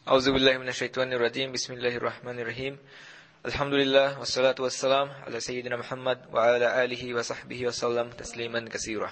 আউযুবিল্লাহি মিনাশ শাইতানির রাজিম। বিসমিল্লাহির রহমানির রহিম। আলহামদুলিল্লাহ ওয়াসসালাতু ওয়াসসালাম আলা সাইয়্যিদিনা মুহাম্মদ ওয়া আলা আলিহি ওয়া সাহবিহি ওয়া সাল্লাম তাসলিমান কাসীরা।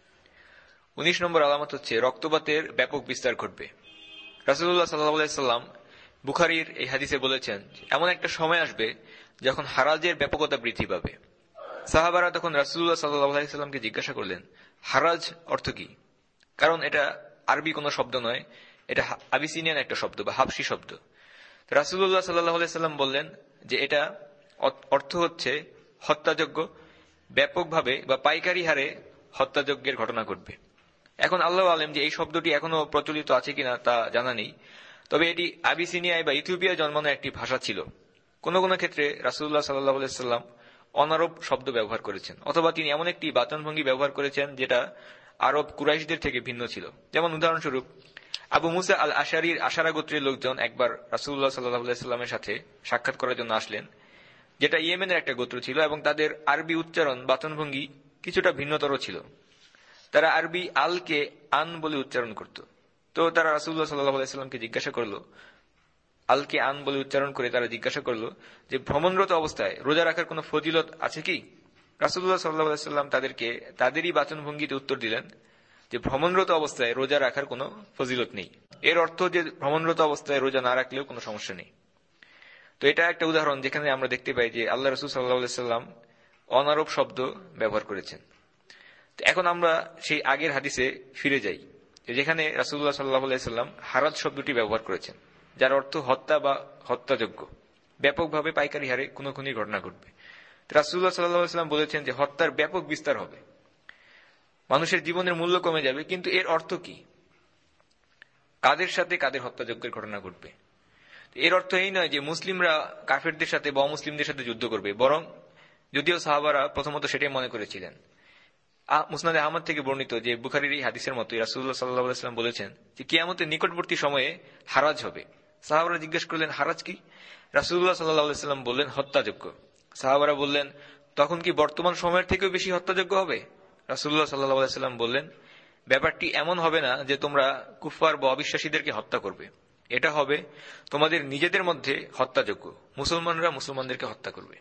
19 নম্বর আলামত হচ্ছে রক্তপাতের ব্যাপক বিস্তার ঘটবে। রাসূলুল্লাহ সাল্লাল্লাহু আলাইহি সাল্লাম বুখারীর এই হাদিসে বলেছেন, এমন একটা সময় আসবে যখন হারাজের ব্যাপকতা বৃদ্ধি পাবে। সাহাবারা তখন রাসূলুল্লাহ সাল্লাল্লাহু আলাইহি সাল্লামকে জিজ্ঞাসা করলেন, হারাজ অর্থ কি? কারণ এটা আরবি কোনো শব্দ নয়, এটা আবিসিনিয়ান একটা শব্দ বা হাবশি শব্দ। রাসূলুল্লাহ সাল্লাল্লাহু আলাইহি সাল্লাম বললেন যে এটা অর্থ হচ্ছে হত্যাযজ্ঞ, ব্যাপকভাবে বা পাইকারি হারে হত্যাযজ্ঞের ঘটনা ঘটবে। এখন আল্লাহু আলেম যে এই শব্দটি এখনো প্রচলিত আছে কিনা তা জানা নেই, তবে এটি আবিসিনিয়ায় বা ইথিওপিয়ায় জন্মানো একটি ভাষা ছিল। কোন কোন ক্ষেত্রে রাসূলুল্লাহ সাল্লাল্লাহু আলাইহি সাল্লাম অনারব শব্দ ব্যবহার করেছেন, অথবা তিনি এমন একটি বাচনভঙ্গি ব্যবহার করেছেন যেটা আরব কুরাইশদের থেকে ভিন্ন ছিল। যেমন উদাহরণস্বরূপ, আবু মুসা আল আশারির আশারা গোত্রের লোকজন একবার রাসূলুল্লাহ সাল্লাল্লাহু আলাইহি সাল্লামের সাথে সাক্ষাৎ করার জন্য আসলেন, যেটা ইয়েমেনের একটা গোত্র ছিল, এবং তাদের আরবি উচ্চারণ বাচনভঙ্গি কিছুটা ভিন্নতর ছিল। তারা আরবি আলকে আন বলে উচ্চারণ করত। তো তারা রাসূলুল্লাহ সাল্লাল্লাহু আলাইহি সাল্লামকে জিজ্ঞাসা করলো, আলকে আন বলে উচ্চারণ করে তারা জিজ্ঞাসা করলো যে ভ্রমণরত অবস্থায় রোজা রাখার কোনো ফজিলত আছে কি? রাসূলুল্লাহ সাল্লাল্লাহু আলাইহি সাল্লাম তাদেরকে তাদেরই বাচনভঙ্গিতে উত্তর দিলেন যে ভ্রমণরত অবস্থায় রোজা রাখার কোনো ফজিলত নেই। এর অর্থ যে ভ্রমণরত অবস্থায় রোজা না রাখলেও কোনো সমস্যা নেই। তো এটা একটা উদাহরণ যেখানে আমরা দেখতে পাই যে আল্লাহ রাসূল সাল্লাল্লাহু আলাইহি সাল্লাম অনারব শব্দ ব্যবহার করেছেন। এখন আমরা সেই আগের হাদিসে ফিরে যাই, যেখানে রাসূলুল্লাহ সাল্লাল্লাহু আলাইহি সাল্লাম হারাজ শব্দটি ব্যবহার করেছেন, যার অর্থ হত্যা বা হত্যাযজ্ঞ, ব্যাপকভাবে পাইকারি হারে খুনোখুনির ঘটনা ঘটবে। রাসূলুল্লাহ সাল্লাল্লাহু আলাইহি সাল্লাম বলেছেন যে হত্যার ব্যাপক বিস্তার হবে, মানুষের জীবনের মূল্য কমে যাবে। কিন্তু এর অর্থ কি? কাদের সাথে কাদের হত্যাযজ্ঞের ঘটনা ঘটবে? এর অর্থ এই নয় যে মুসলিমরা কাফেরদের সাথে বা অমুসলিমদের সাথে যুদ্ধ করবে, বরং যদিও সাহাবারা প্রথমত সেটাই মনে করেছিলেন। মুসনাদে আহমদ থেকে বর্ণিত যে বুখারীর এই হাদিসের মতোই রাসূলুল্লাহ সাল্লাল্লাহু আলাইহি ওয়াসাল্লাম বলেছেন যে কিয়ামতের নিকটবর্তী সময়ে হারাজ হবে। সাহাবারা জিজ্ঞেস করলেন, হারাজ কি? রাসূলুল্লাহ সাল্লাল্লাহু আলাইহি ওয়াসাল্লাম বললেন, হত্যাযজ্ঞ। সাহাবারা বললেন, তখন কি বর্তমান সময়ের থেকেও বেশি হত্যাযজ্ঞ হবে? রাসূলুল্লাহ সাল্লাল্লাহু আলাইহি ওয়াসাল্লাম বললেন, ব্যাপারটি এমন হবে না যে তোমরা কুফফার বা অবিশ্বাসীদেরকে হত্যা করবে, এটা হবে তোমাদের নিজেদের মধ্যে হত্যাযজ্ঞ, মুসলমানরা মুসলমানদেরকে হত্যা করবে।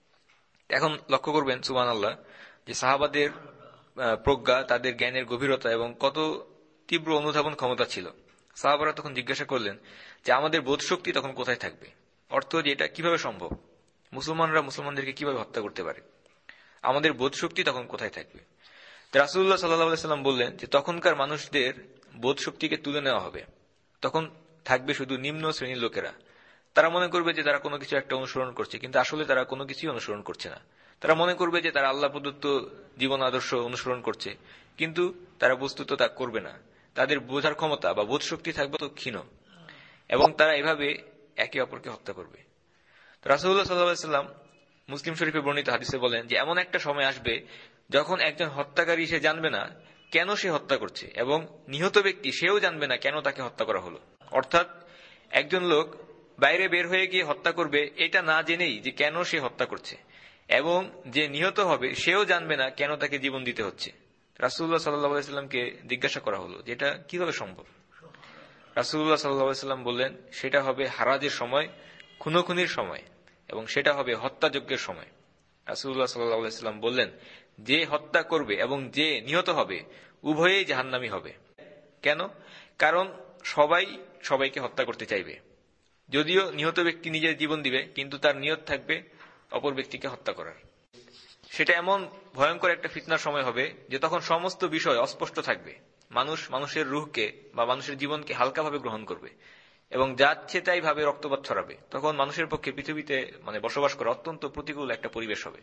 এখন লক্ষ্য করবেন সুবহানাল্লাহ যে সাহাবাদের প্রজ্ঞা, তাদের জ্ঞানের গভীরতা এবং কত তীব্র অনুধাবন ক্ষমতা ছিল। সাহাবারা তখন জিজ্ঞাসা করলেন যে আমাদের বোধশক্তি তখন কোথায় থাকবে? অর্থ যে এটা কিভাবে সম্ভব, মুসলমানরা মুসলমানদেরকে কিভাবে হত্যা করতে পারে, আমাদের বোধশক্তি তখন কোথায় থাকবে? রাসূলুল্লাহ সাল্লাল্লাহু আলাইহি সাল্লাম বললেন যে তখনকার মানুষদের বোধশক্তিকে তুলে নেওয়া হবে, তখন থাকবে শুধু নিম্ন শ্রেণীর লোকেরা। তারা মনে করবে যে তারা কোনো কিছু একটা অনুসরণ করছে, কিন্তু আসলে তারা কোনো কিছুই অনুসরণ করছে না। তারা মনে করবে যে তারা আল্লাহ প্রদত্ত জীবন আদর্শ অনুসরণ করছে, কিন্তু তারা বস্তুত তা করবে না। তাদের বোঝার ক্ষমতা বা বোধশক্তি থাকবে তো ক্ষীণ, এবং তারা এভাবে একে অপরকে হত্যা করবে। রাসূলুল্লাহ সাল্লাল্লাহু আলাইহি সাল্লাম মুসলিম শরীফে বর্ণিত হাদিসে বলেন যে এমন একটা সময় আসবে যখন একজন হত্যাকারী সে জানবে না কেন সে হত্যা করছে, এবং নিহত ব্যক্তি সেও জানবে না কেন তাকে হত্যা করা হলো। অর্থাৎ একজন লোক বাইরে বের হয়ে গিয়ে হত্যা করবে এটা না জেনেই যে কেন সে হত্যা করছে, এবং যে নিহত হবে সেও জানবে না কেন তাকে জীবন দিতে হচ্ছে। রাসূলুল্লাহ সাল্লাল্লাহু আলাইহি সাল্লামকে জিজ্ঞাসা করা হলো যে এটা কিভাবে সম্ভব? রাসূলুল্লাহ সাল্লাল্লাহু আলাইহি সাল্লাম বললেন, সেটা হবে হারাজের সময়, খুনোখুনির সময়, এবং সেটা হবে হত্যাযজ্ঞের সময়। রাসূলুল্লাহ সাল্লাল্লাহু আলাইহি সাল্লাম বললেন, যে হত্যা করবে এবং যে নিহত হবে উভয়েই জাহান্নামী হবে। কেন? কারণ সবাই সবাইকে হত্যা করতে চাইবে। যদিও নিহত ব্যক্তি নিজের জীবন দিবে, কিন্তু তার নিয়ত থাকবে অপর ব্যক্তিকে হত্যা করার। সেটা এমন ভয়ঙ্কর একটা ফিতনার সময় হবে যে তখন সমস্ত বিষয় অস্পষ্ট থাকবে। মানুষ মানুষের রূহকে বা মানুষের জীবনকে হালকাভাবে গ্রহণ করবে এবং যাচ্ছে তাই ভাবে রক্তপাত ছড়াবে। তখন মানুষের পক্ষে পৃথিবীতে বসবাস করা অত্যন্ত প্রতিকূল একটা পরিবেশ হবে।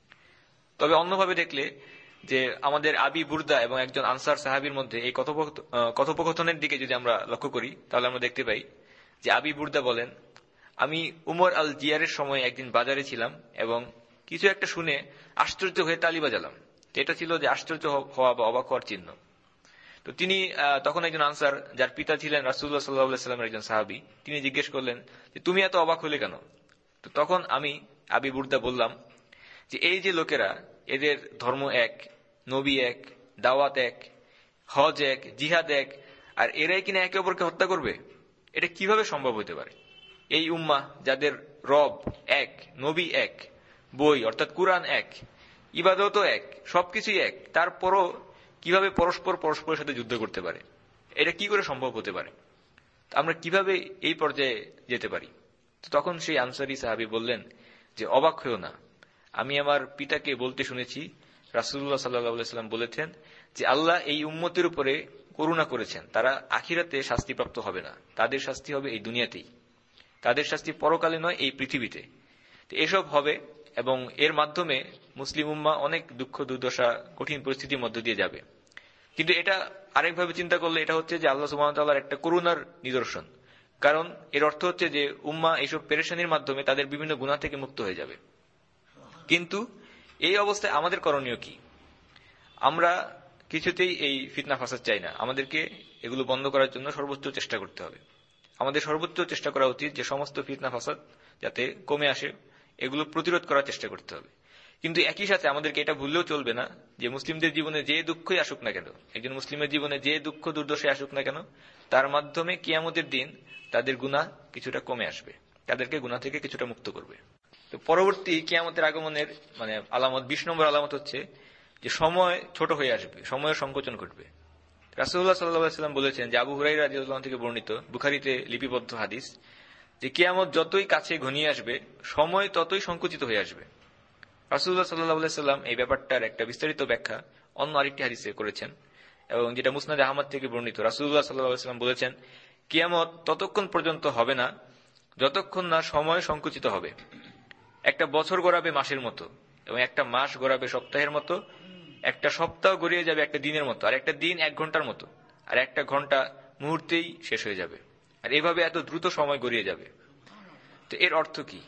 তবে অন্যভাবে দেখলে যে আমাদের আবি বুরদা এবং একজন আনসার সাহাবীর মধ্যে এই কথোপকথনের দিকে যদি আমরা লক্ষ্য করি, তাহলে আমরা দেখতে পাই যে আবি বুরদা বলেন, আমি উমর আল জিয়ারের সময় একদিন বাজারে ছিলাম এবং কিছু একটা শুনে আশ্চর্য হয়ে তালি বাজালাম। এটা ছিল যে আশ্চর্য হওয়া বা অবাক হওয়ার চিহ্ন। তো তিনি তখন একজন আনসার, যার পিতা ছিলেন রাসূলুল্লাহ সাল্লাল্লাহু আলাইহি ওয়াসাল্লামের একজন সাহাবী, তিনি জিজ্ঞেস করলেন যে তুমি এত অবাক হলে কেন? তো তখন আমি আবি বুরদা বললাম যে এই যে লোকেরা, এদের ধর্ম এক, নবী এক, দাওয়াত এক, হজ এক, জিহাদ এক, আর এরাই কিনা একে অপরকে হত্যা করবে। এটা কিভাবে সম্ভব হতে পারে? এই উম্মাহ যাদের রব এক, নবী এক, বই অর্থাৎ কুরআন এক, ইবাদতও এক, সবকিছুই এক, তারপরও কিভাবে পরস্পরের সাথে যুদ্ধ করতে পারে? এটা কি করে সম্ভব হতে পারে? আমরা কিভাবে এই পর্যায়ে যেতে পারি? তখন সেই আনসারী সাহাবী বললেন যে, অবাক হয়েও না, আমি আমার পিতাকে বলতে শুনেছি রাসূলুল্লাহ সাল্লাল্লাহু আলাইহি ওয়াসাল্লাম বলেছেন যে আল্লাহ এই উম্মতের উপরে করুণা করেছেন, তারা আখিরাতে শাস্তিপ্রাপ্ত হবে না, তাদের শাস্তি হবে এই দুনিয়াতেই, তাদের শাস্তি পরকালে নয়, এই পৃথিবীতে। এসব হবে এবং এর মাধ্যমে মুসলিম উম্মাহ অনেক দুঃখ দুর্দশা কঠিন পরিস্থিতির মধ্য দিয়ে যাবে। কিন্তু এটা আরেকভাবে চিন্তা করলে এটা হচ্ছে যে আল্লাহ সুবহানাহু ওয়া তাআলার একটা করুণার নিদর্শন। কারণ এর অর্থ হচ্ছে যে উম্মাহ এইসব পেরেশানির মাধ্যমে তাদের বিভিন্ন গুনাহ থেকে মুক্ত হয়ে যাবে। কিন্তু এই অবস্থায় আমাদের করণীয় কি? আমরা কিছুতেই এই ফিতনা ফাসাদ চাই না। আমাদেরকে এগুলো বন্ধ করার জন্য সর্বোচ্চ চেষ্টা করতে হবে। আমাদের সর্বোচ্চ চেষ্টা করা উচিত যে সমস্ত ফিতনা ফাসাদ যাতে কমে আসে, এগুলো প্রতিরোধ করার চেষ্টা করতে হবে। কিন্তু একই সাথে আমাদেরকে এটা ভুললেও চলবে না যে মুসলিমদের জীবনে যে দুঃখই আসুক না কেন, একজন মুসলিমের জীবনে যে দুঃখ দুর্দশায় আসুক না কেন, তার মাধ্যমে কিয়ামতের দিন তাদের গুনাহ কিছুটা কমে আসবে, তাদেরকে গুনাহ থেকে কিছুটা মুক্ত করবে। তো পরবর্তী কিয়ামতের আগমনের আলামত 20 নম্বর আলামত হচ্ছে যে সময় ছোট হয়ে আসবে, সময়ের সংকোচন ঘটবে। রাসূলুল্লাহ সাল্লাল্লাহু আলাইহি ওয়াসাল্লাম বলেছেন যে আবু হুরায়রা রাদিয়াল্লাহু আনহু থেকে বর্ণিত বুখারীতে লিপিবদ্ধ হাদিস, যে কিয়ামত যতই কাছে ঘনিয়ে আসবে সময় ততই সংকুচিত হয়ে আসবে। রাসূলুল্লাহ সাল্লাল্লাহু আলাইহি ওয়াসাল্লাম এই ব্যাপারটার একটা বিস্তারিত ব্যাখ্যা অন্য আরেকটি হাদিসে করেছেন এবং যেটা মুসনাদে আহমদ থেকে বর্ণিত। রাসূলুল্লাহ সাল্লাল্লাহু আলাইহি ওয়াসাল্লাম বলেছেন, কিয়ামত ততক্ষণ পর্যন্ত হবে না যতক্ষণ না সময় সংকুচিত হবে। একটা বছর গড়াবে মাসের মতো এবং একটা মাস গড়াবে সপ্তাহের মতো, একটা সপ্তাহ গড়িয়ে যাবে একটা দিনের মতো, আর একটা দিন 1 ঘন্টার মতো, আর একটা ঘন্টা মুহূর্তেই শেষ হয়ে যাবে। আর এভাবে এত দ্রুত সময় গড়িয়ে যাবে। তো এর অর্থ কি?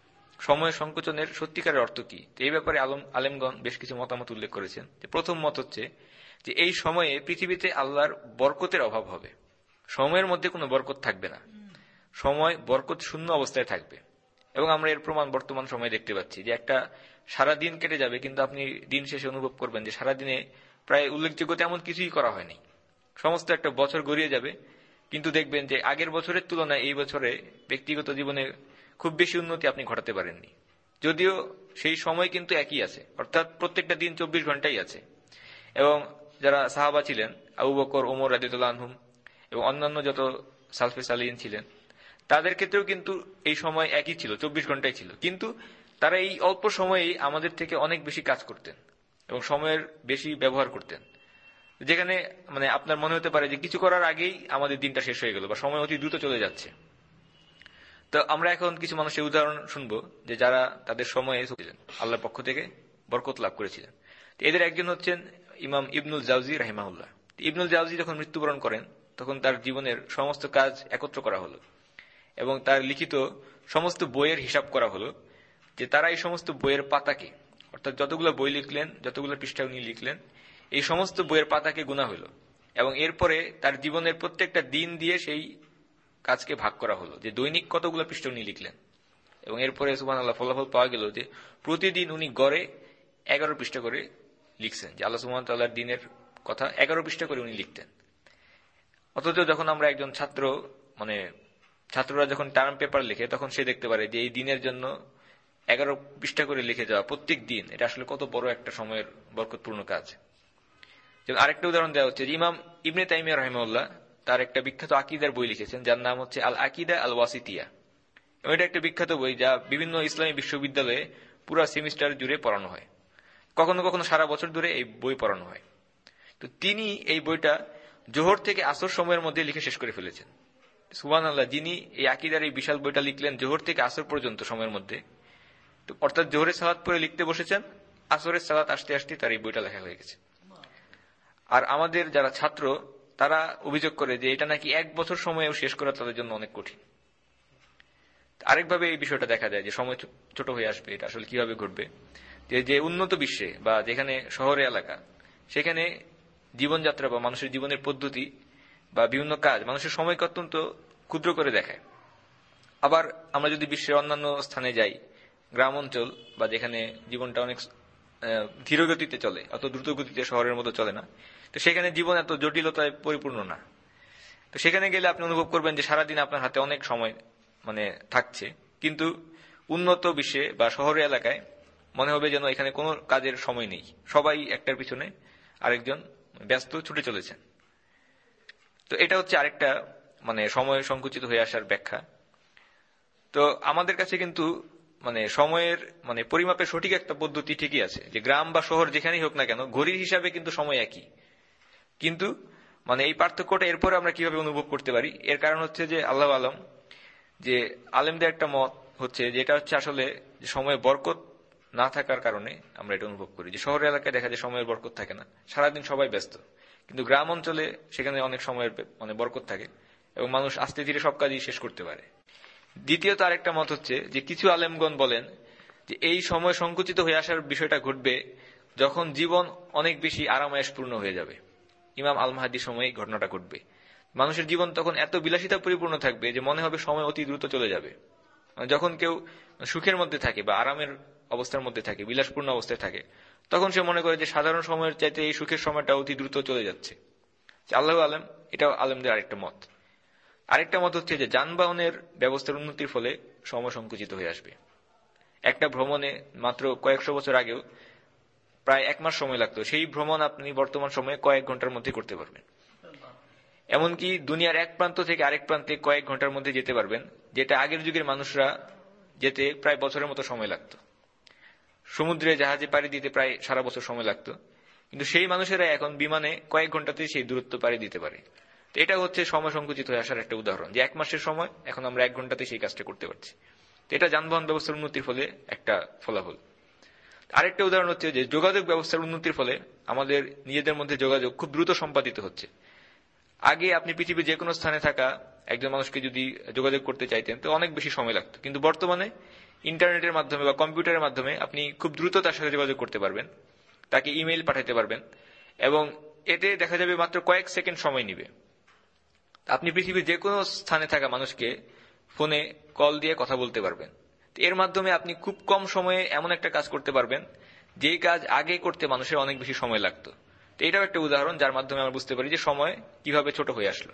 সময় সংকোচনের সত্যিকারের অর্থ কি? এই ব্যাপারে আলেমগণ বেশ কিছু মতামত উল্লেখ করেছেন। যে প্রথম মত হচ্ছে যে এই সময়ে পৃথিবীতে আল্লাহর বরকতের অভাব হবে, সময়ের মধ্যে কোনো বরকত থাকবে না, সময় বরকত শূন্য অবস্থায় থাকবে। এবং আমরা এর প্রমাণ বর্তমান সময়ে দেখতে পাচ্ছি যে একটা সারা দিন কেটে যাবে কিন্তু আপনি দিন শেষে অনুভব করবেন যে সারাদিনে প্রায় উল্লেখযোগ্য তেমন কিছুই করা হয়নি। সমস্ত একটা বছর গড়িয়ে যাবে কিন্তু দেখবেন যে আগের বছরের তুলনায় এই বছরে ব্যক্তিগত জীবনে খুব বেশি উন্নতি আপনি ঘটাতে পারেননি, যদিও সেই সময় কিন্তু একই আছে, অর্থাৎ প্রত্যেকটা দিন 24 ঘন্টাই আছে। এবং যারা সাহাবা ছিলেন, আবু বকর, ওমর রাদিয়াল্লাহু আনহুম এবং অন্যান্য যত সালফে সালিহিন ছিলেন, তাদের ক্ষেত্রেও কিন্তু এই সময় একই ছিল, 24 ঘন্টাই ছিল। কিন্তু তারা এই অল্প সময়েই আমাদের থেকে অনেক বেশি কাজ করতেন এবং সময়ের বেশি ব্যবহার করতেন, যেখানে আপনার মনে হতে পারে যে কিছু করার আগেই আমাদের দিনটা শেষ হয়ে গেল বা সময় অতি দ্রুত চলে যাচ্ছে। তো আমরা এখন কিছু মানুষের উদাহরণ শুনবো যে যারা তাদের সময়ে আল্লাহর পক্ষ থেকে বরকত লাভ করেছিলেন। এদের একজন হচ্ছেন ইমাম ইবনুল জাওজি রাহিমাহুল্লাহ। ইবনুল জাওজি যখন মৃত্যুবরণ করেন তখন তার জীবনের সমস্ত কাজ একত্র করা হলো এবং তার লিখিত সমস্ত বইয়ের হিসাব করা হলো, যে তারা এই সমস্ত বইয়ের পাতাকে, অর্থাৎ যতগুলো বই লিখলেন, যতগুলো পৃষ্ঠা উনি লিখলেন, এই সমস্ত বইয়ের পাতাকে গুণা হইল এবং এরপরে তার জীবনের প্রত্যেকটা দিন দিয়ে সেই কাজকে ভাগ করা হলো যে দৈনিক কতগুলো পৃষ্ঠা উনি লিখলেন। এবং এরপরে সুবহানাল্লাহ ফলাফল পাওয়া গেল যে প্রতিদিন উনি গড়ে 11 পৃষ্ঠা করে লিখছেন, যে আল্লাহ সুবহানাহু ওয়া তাআলার দ্বীনের কথা 11 পৃষ্ঠা করে উনি লিখতেন। অথচ যখন আমরা একজন ছাত্ররা যখন টার্ম পেপার লিখে তখন সে দেখতে পারে যে এই দিনের জন্য 11 পৃষ্ঠা করে লিখে যাওয়া প্রত্যেক দিন, এটা আসলে কত বড় একটা সময়ের বরকতপূর্ণ কাজ। যেমন আরেকটা উদাহরণ দেওয়া হচ্ছে যে ইমাম ইবনে তাইমিয়া রাহিমাহুল্লাহ তার একটা বিখ্যাত আকীদার বই লিখেছেন যার নাম হচ্ছে আল আকীদা আল ওয়াসিতিয়া। এবং এটা একটা বিখ্যাত বই যা বিভিন্ন ইসলামী বিশ্ববিদ্যালয়ে পুরো সেমিস্টার জুড়ে পড়ানো হয়, কখনো কখনো সারা বছর ধরে এই বই পড়ানো হয়। তো তিনি এই বইটা জোহর থেকে আসর সময়ের মধ্যে লিখে শেষ করে ফেলেছেন। সুবহানাল্লাহ, যিনি এই আকীদার এই বিশাল বইটা লিখলেন জোহর থেকে আসর পর্যন্ত সময়ের মধ্যে, অর্থাৎ জোহরের সালাত পরে লিখতে বসেছেন, আসরের সালাত আসতে আসতে তার এই বইটা লেখা হয়ে গেছে। আর আমাদের যারা ছাত্র তারা অভিযোগ করে যে এটা নাকি 1 বছর সময়েও শেষ করা তাদের জন্য অনেক কঠিন। আরেকভাবে এই বিষয়টা দেখা যায় যে সময় ছোট হয়ে আসবে, এটা আসলে কিভাবে ঘটবে? যে উন্নত বিশ্বে বা যেখানে শহরে এলাকা, সেখানে জীবনযাত্রা বা মানুষের জীবনের পদ্ধতি বা বিভিন্ন কাজ মানুষের সময়কে অত্যন্ত ক্ষুদ্র করে দেখায়। আবার আমরা যদি বিশ্বের অন্যান্য স্থানে যাই, গ্রাম অঞ্চল বা যেখানে জীবনটা অনেক ধীর গতিতে চলে, অত দ্রুত গতিতে শহরের মতো চলে না, তো সেখানে জীবন এত জটিলতায় পরিপূর্ণ না। তো সেখানে গেলে আপনি অনুভব করবেন যে সারাদিন আপনার হাতে অনেক সময় থাকছে, কিন্তু উন্নত বিশ্বে বা শহরের এলাকায় মনে হবে যেন এখানে কোনো কাজের সময় নেই, সবাই একটার পিছনে আরেকজন ব্যস্ত ছুটে চলেছেন। তো এটা হচ্ছে আরেকটা সময় সংকুচিত হয়ে আসার ব্যাখ্যা। তো আমাদের কাছে কিন্তু সময়ের পরিমাপের সঠিক একটা পদ্ধতি ঠিকই আছে, যে গ্রাম বা শহর যেখানেই হোক না কেন ঘড়ির হিসাবে কিন্তু সময় একই। কিন্তু এই পার্থক্যটা এরপরে আমরা কিভাবে অনুভব করতে পারি, এর কারণ হচ্ছে যে আল্লাহ আলম, যে আলেমদের একটা মত হচ্ছে যেটা হচ্ছে আসলে সময়ের বরকত না থাকার কারণে আমরা এটা অনুভব করি, যে শহর এলাকায় দেখা যায় সময়ের বরকত থাকে না, সারাদিন সবাই ব্যস্ত, কিন্তু গ্রাম অঞ্চলে সেখানে অনেক সময়ের বরকত থাকে এবং মানুষ আস্তে ধীরে সব কাজই শেষ করতে পারে। দ্বিতীয়ত আরেকটা মত হচ্ছে যে কিছু আলেমগণ বলেন যে এই সময় সংকুচিত হয়ে আসার বিষয়টা ঘটবে যখন জীবন অনেক বেশি আরামায়েশপূর্ণ হয়ে যাবে। ইমাম আল মাহদীর সময় ঘটনাটা ঘটবে। মানুষের জীবন তখন এত বিলাসিতা পরিপূর্ণ থাকবে যে মনে হবে সময় অতি দ্রুত চলে যাবে। যখন কেউ সুখের মধ্যে থাকে বা আরামের অবস্থার মধ্যে থাকে, বিলাসপূর্ণ অবস্থায় থাকে, তখন সে মনে করে যে সাধারণ সময়ের চাইতে এই সুখের সময়টা অতি দ্রুত চলে যাচ্ছে। আল্লাহ আলম, এটাও আলেমদের আরেকটা মত। আরেকটা মত হচ্ছে যে যানবাহনের ব্যবস্থার উন্নতির ফলে সময় সংকুচিত হয়ে আসবে। একটা ভ্রমণে মাত্র কয়েকশো বছর আগেও প্রায় 1 মাস সময় লাগতো, সেই ভ্রমণ আপনি বর্তমান সময়ে কয়েক ঘন্টার মধ্যে করতে পারবেন। এমনকি দুনিয়ার এক প্রান্ত থেকে আরেক প্রান্তে কয়েক ঘন্টার মধ্যে যেতে পারবেন, যেটা আগের যুগের মানুষরা যেতে প্রায় বছরের মতো সময় লাগতো। সমুদ্রে জাহাজে পাড়ি দিতে প্রায় সারা বছর সময় লাগতো, কিন্তু সেই মানুষেরা এখন বিমানে কয়েক ঘন্টাতেই সেই দূরত্ব পাড়ি দিতে পারে। তো এটা হচ্ছে সময় সংকুচিত হয়ে আসার একটা উদাহরণ, যে 1 মাসের সময় এখন আমরা 1 ঘন্টাতে সেই কাজটা করতে পারছি। তো এটা যানবাহন ব্যবস্থার উন্নতির ফলে একটা ফলাফল। আরেকটা উদাহরণ হচ্ছে যে যোগাযোগ ব্যবস্থার উন্নতির ফলে আমাদের নিজেদের মধ্যে যোগাযোগ খুব দ্রুত সম্পাদিত হচ্ছে। আগে আপনি পৃথিবীর যে কোনো স্থানে থাকা একজন মানুষকে যদি যোগাযোগ করতে চাইতেন তো অনেক বেশি সময় লাগতো, কিন্তু বর্তমানে ইন্টারনেটের মাধ্যমে বা কম্পিউটারের মাধ্যমে আপনি খুব দ্রুত তার সাথে যোগাযোগ করতে পারবেন, তাকে ইমেইল পাঠাতে পারবেন, এবং এতে দেখা যাবে মাত্র কয়েক সেকেন্ড সময় নিবে। আপনি পৃথিবীর যে কোনো স্থানে থাকা মানুষকে ফোনে কল দিয়ে কথা বলতে পারবেন। এর মাধ্যমে আপনি খুব কম সময়ে এমন একটা কাজ করতে পারবেন যেই কাজ আগে করতে মানুষের অনেক বেশি সময় লাগতো। তো এটাও একটা উদাহরণ যার মাধ্যমে আমরা বুঝতে পারি যে সময় কিভাবে ছোট হয়ে আসলো।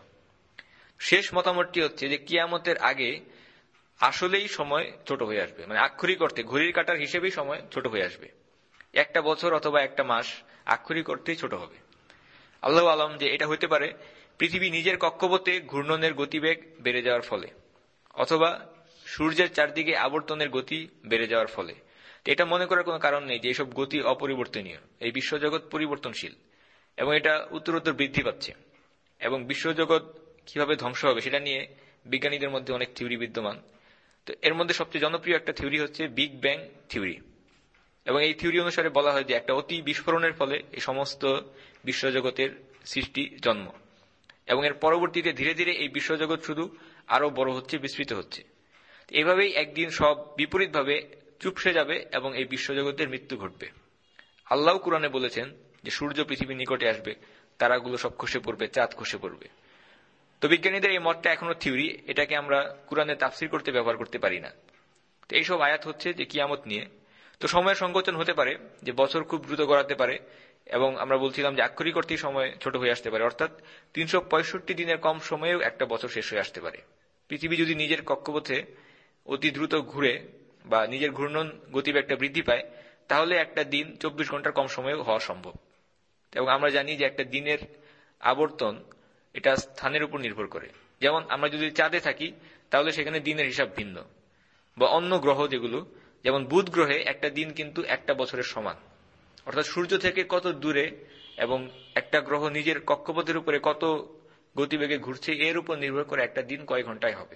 শেষ মতামতটি হচ্ছে যে কিয়ামতের আগে আসলেই সময় ছোট হয়ে আসবে, আক্ষরিক অর্থে ঘড়ির কাঁটার হিসেবেই সময় ছোট হয়ে আসবে। একটা বছর অথবা একটা মাস আক্ষরিক অর্থেই ছোট হবে। আল্লাহ আলম যে এটা হতে পারে পৃথিবী নিজের কক্ষপথে ঘূর্ণনের গতিবেগ বেড়ে যাওয়ার ফলে, অথবা সূর্যের চারদিকে আবর্তনের গতি বেড়ে যাওয়ার ফলে। এটা মনে করার কোনো কারণ নেই যে এইসব গতি অপরিবর্তনীয়। এই বিশ্বজগৎ পরিবর্তনশীল এবং এটা উত্তরোত্তর বৃদ্ধি পাচ্ছে, এবং বিশ্বজগৎ কিভাবে ধ্বংস হবে সেটা নিয়ে বিজ্ঞানীদের মধ্যে অনেক থিওরি বিদ্যমান। তো এর মধ্যে সবচেয়ে জনপ্রিয় একটা থিওরি হচ্ছে বিগ ব্যাং থিওরি, এবং এই থিওরি অনুসারে বলা হয় যে একটা অতি বিস্ফোরণের ফলে এই সমস্ত বিশ্বজগতের সৃষ্টি জন্ম, এবং এর পরবর্তীতে ধীরে ধীরে এই বিশ্বজগৎ শুধু আরো বড় হচ্ছে, বিস্তৃত হচ্ছে। এভাবেই একদিন সব বিপরীতভাবে চুপসে যাবে এবং এই বিশ্বজগতের মৃত্যু ঘটবে। আল্লাহ কুরআনে বলেছেন যে সূর্য পৃথিবীর নিকটে আসবে, তারাগুলো সব খসে পড়বে, চাঁদ খসে পড়বে। তো বিজ্ঞানীদের এই মতটা এখনো থিওরি, এটাকে আমরা কুরআনে তাফসীর করতে ব্যবহার করতে পারি না। তো এইসব আয়াত হচ্ছে যে কিয়ামত নিয়ে। তো সময়ের সংকোচন হতে পারে, যে বছর খুব দ্রুত গড়াতে পারে, এবং আমরা বলছিলাম যে আক্ষরিক অর্থেই সময় ছোট হয়ে আসতে পারে, অর্থাৎ 365 দিনের কম সময়েও একটা বছর শেষ হয়ে আসতে পারে। পৃথিবী যদি নিজের কক্ষপথে অতি দ্রুত ঘুরে বা নিজের ঘূর্ণন গতিবেগটা বৃদ্ধি পায়, তাহলে একটা দিন 24 ঘন্টার কম সময়েও হওয়া সম্ভব। এবং আমরা জানি যে একটা দিনের আবর্তন এটা স্থানের উপর নির্ভর করে। যেমন আমরা যদি চাঁদে থাকি তাহলে সেখানে দিনের হিসাব ভিন্ন, বা অন্য গ্রহ যেগুলো, যেমন বুধ গ্রহে একটা দিন কিন্তু একটা বছরের সমান। অর্থাৎ সূর্য থেকে কত দূরে এবং একটা গ্রহ নিজের কক্ষপথের উপরে কত গতিবেগে ঘুরছে এর উপর নির্ভর করে একটা দিন কয় ঘন্টায় হবে।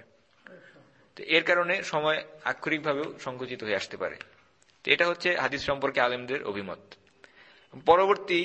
তো এর কারণে সময় আক্ষরিকভাবেও সংকুচিত হয়ে আসতে পারে। তো এটা হচ্ছে হাদিস সম্পর্কে আলেমদের অভিমত। পরবর্তী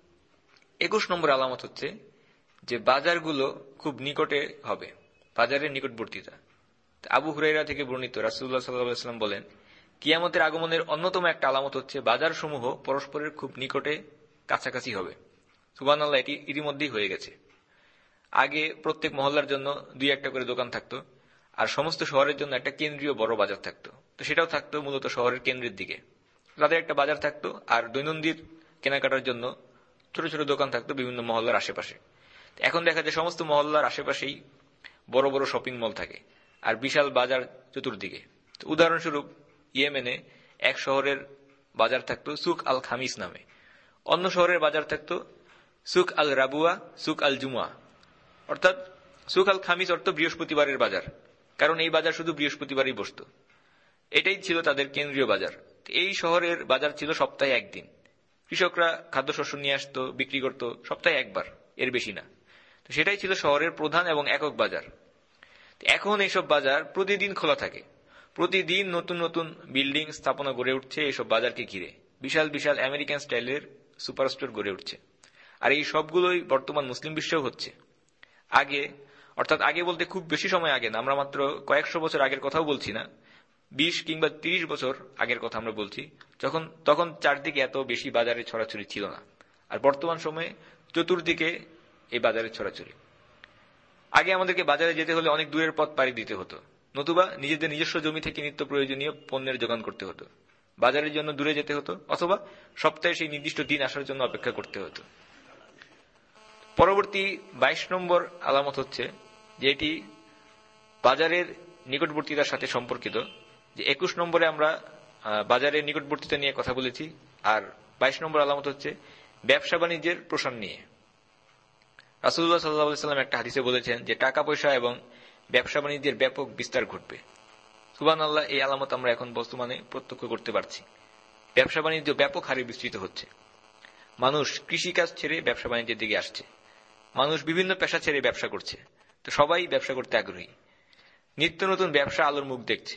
21 নম্বর আলামত হচ্ছে যে বাজারগুলো খুব নিকটে হবে, বাজারের নিকটবর্তিতা। আবু হুরায়রা থেকে বর্ণিত, রাসূলুল্লাহ সাল্লাল্লাহু আলাইহি ওয়াসাল্লাম বলেন, কিয়ামতের আগমনের অন্যতম একটা আলামত হচ্ছে বাজার সমূহ পরস্পরের খুব নিকটে কাছাকাছি হবে। সুবহানাল্লাহ, এটি ইতিমধ্যেই হয়ে গেছে। আগে প্রত্যেক মহল্লার জন্য 2-1টা করে দোকান থাকতো, আর সমস্ত শহরের জন্য একটা কেন্দ্রীয় বড় বাজার থাকতো। তো সেটাও থাকতো মূলত শহরের কেন্দ্রের দিকে, তাদের একটা বাজার থাকতো, আর দৈনন্দিন কেনাকাটার জন্য ছোট ছোট দোকান থাকতো বিভিন্ন মহল্লার আশেপাশে। এখন দেখা যায় সমস্ত মহল্লার আশেপাশেই বড় বড় শপিং মল থাকে আর বিশাল বাজার চতুর্দিকে। উদাহরণস্বরূপ ইয়েমেনে এক শহরের বাজার থাকতো সুক আল খামিস নামে, অন্য শহরের বাজার থাকতো সুক আল রাবুয়া, সুক আল জুমা। অর্থাৎ সুক আল খামিস অর্থ বৃহস্পতিবারের বাজার, কারণ এই বাজার শুধু বৃহস্পতিবারই বসত। এটাই ছিল তাদের কেন্দ্রীয় বাজার। এই শহরের বাজার ছিল সপ্তাহে একদিন। কৃষকরা খাদ্যশস্য নিয়ে আসতো, বিক্রি করত সপ্তাহে একবার, এর বেশি না। তো সেটাই ছিল শহরের প্রধান এবং একক বাজার। এখন এইসব বাজার প্রতিদিন খোলা থাকে, প্রতিদিন নতুন নতুন বিল্ডিং স্থাপনা গড়ে উঠছে এইসব বাজারকে ঘিরে, বিশাল বিশাল আমেরিকান স্টাইলের সুপারস্টোর গড়ে উঠছে। আর এই সবগুলোই বর্তমান মুসলিম বিশ্বেও হচ্ছে। আগে, অর্থাৎ আগে বলতে খুব বেশি সময় আগে না, আমরা মাত্র কয়েকশো বছর আগের কথাও বলছি না, 20 কিংবা 30 বছর আগের কথা আমরা বলছি, তখন চারদিকে এত বেশি বাজারে ছড়াছড়ি ছিল না। আর বর্তমান সময়ে চতুর্দিকে এই বাজারের ছড়াছড়ি। আগে আমাদেরকে বাজারে যেতে হলে অনেক দূরের পথ পাড়ি দিতে হতো, নতুবা নিজেদের নিজস্ব জমি থেকে নিত্য প্রয়োজনীয় পণ্যের যোগান করতে হতো, বাজারের জন্য দূরে যেতে হতো, অথবা সপ্তাহে সেই নির্দিষ্ট দিন আসার জন্য অপেক্ষা করতে হতো। পরবর্তী 22 নম্বর আলামত হচ্ছে যে এটি বাজারের নিকটবর্তিতার সাথে সম্পর্কিত। যে 21 নম্বরে আমরা বাজারের নিকটবর্তিতা নিয়ে কথা বলেছি, আর 22 নম্বর আলামত হচ্ছে ব্যবসা বাণিজ্যের প্রসার নিয়ে। রাসূলুল্লাহ সাল্লাল্লাহু আলাইহি ওয়াসাল্লাম একটা হাদিসে বলেছেন যে টাকা পয়সা এবং ব্যবসা বাণিজ্যের ব্যাপক বিস্তার ঘটবে। সুবহানাল্লাহ, এই আলামত আমরা এখন বর্তমানে প্রত্যক্ষ করতে পারছি। ব্যবসা বাণিজ্য ব্যাপক হারে বিস্তৃত হচ্ছে। মানুষ কৃষিকাজ ছেড়ে ব্যবসা বাণিজ্যের দিকে আসছে, মানুষ বিভিন্ন পেশা ছেড়ে ব্যবসা করছে। তো সবাই ব্যবসা করতে আগ্রহী, নিত্য নতুন ব্যবসা আলোর মুখ দেখছে।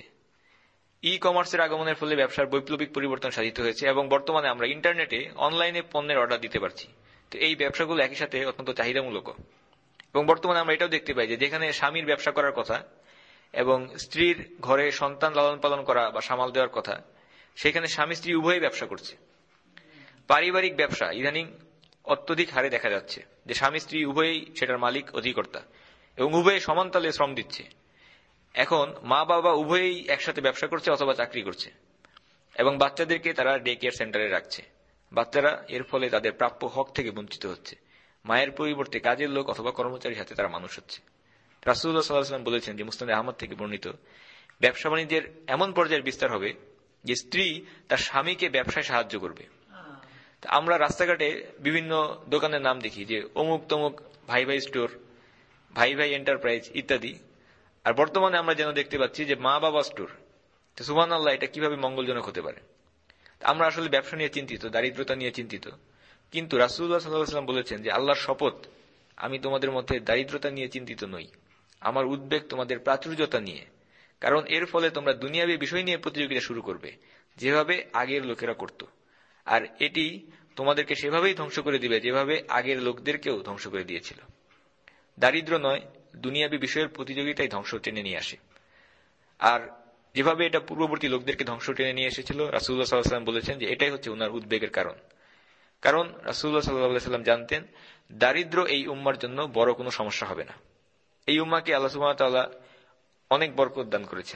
ই কমার্সের আগমনের ফলে ব্যবসার বৈপ্লবিক পরিবর্তন সাধিত হয়েছে এবং বর্তমানে আমরা ইন্টারনেটে অনলাইনে পণ্যের অর্ডার দিতে পারছি। তো এই ব্যবসাগুলো একই সাথে অত্যন্ত চাহিদামূলক। এবং বর্তমানে আমরা এটাও দেখতে পাই যে যেখানে স্বামীর ব্যবসা করার কথা এবং স্ত্রীর ঘরে সন্তান লালন পালন করা বা সামাল দেওয়ার কথা, সেখানে স্বামী স্ত্রী উভয়ই ব্যবসা করছে। পারিবারিক ব্যবসা ইদানিং অত্যধিক হারে দেখা যাচ্ছে যে স্বামী স্ত্রী উভয়ই সেটার মালিক, অধিকর্তা, এবং উভয়ে সমান তালে শ্রম দিচ্ছে। এখন মা বাবা উভয়ই একসাথে ব্যবসা করছে অথবা চাকরি করছে, এবং বাচ্চাদেরকে তারা ডে কেয়ার সেন্টারে রাখছে। বাচ্চারা এর ফলে তাদের প্রাপ্য হক থেকে বঞ্চিত হচ্ছে। মায়ের পরিবর্তে কাজের লোক অথবা কর্মচারীর হাতে তারা মানুষ হচ্ছে। রাসূলুল্লাহ সাল্লাল্লাহু আলাইহি ওয়াসাল্লাম বলেছেন যে মুসনাদে আহমদ থেকে বর্ণিত, ব্যবসা বাণিজ্যের এমন পর্যায়ের বিস্তার হবে যে স্ত্রী তার স্বামীকে ব্যবসায় সাহায্য করবে। আমরা রাস্তাঘাটে বিভিন্ন দোকানের নাম দেখি যে অমুক তমুক ভাই ভাই স্টোর, ভাই ভাই এন্টারপ্রাইজ ইত্যাদি। আর বর্তমানে আমরা যেন দেখতে পাচ্ছি যে মা বাবা স্টোর। তো সুবহানাল্লাহ, এটা কিভাবে মঙ্গলজনক হতে পারে? আমরা আসলে ব্যবসা নিয়ে চিন্তিত, দারিদ্রতা নিয়ে চিন্তিত, কিন্তু রাসূলুল্লাহ সাল্লাল্লাহু আলাইহি ওয়াসাল্লাম বলেছেন যে আল্লাহর শপথ, আমি তোমাদের মধ্যে দারিদ্রতা নিয়ে চিন্তিত নই, আমার উদ্বেগ তোমাদের প্রাচুর্যতা নিয়ে। কারণ এর ফলে তোমরা দুনিয়াবী বিষয় নিয়ে প্রতিযোগিতা শুরু করবে, যেভাবে আগের লোকেরা করত। আর এটি তোমাদেরকে সেভাবেই ধ্বংস করে দিবে যেভাবে আগের লোকদেরকেও ধ্বংস করে দিয়েছিল। দারিদ্র নয়, দুনিয়াবী বিষয়ের প্রতিযোগিতাই ধ্বংস টেনে নিয়ে আসে। আর যেভাবে এটা পূর্ববর্তী লোকদেরকে ধ্বংস টেনে নিয়ে এসেছিল, রাসূলুল্লাহ সাল্লাল্লাহু আলাইহি ওয়াসাল্লাম বলেছেন যে এটাই হচ্ছে উনার উদ্বেগের কারণ। কারণ রাসূলুল্লাহ সাল্লাল্লাহু আলাইহি ওয়াসাল্লাম জানতেন দারিদ্র এই উম্মার জন্য বড় কোনো সমস্যা হবে না। এই উম্মাকে আল্লাহ সুবহানাহু ওয়া তাআলা অনেক বরকত দান করেছেন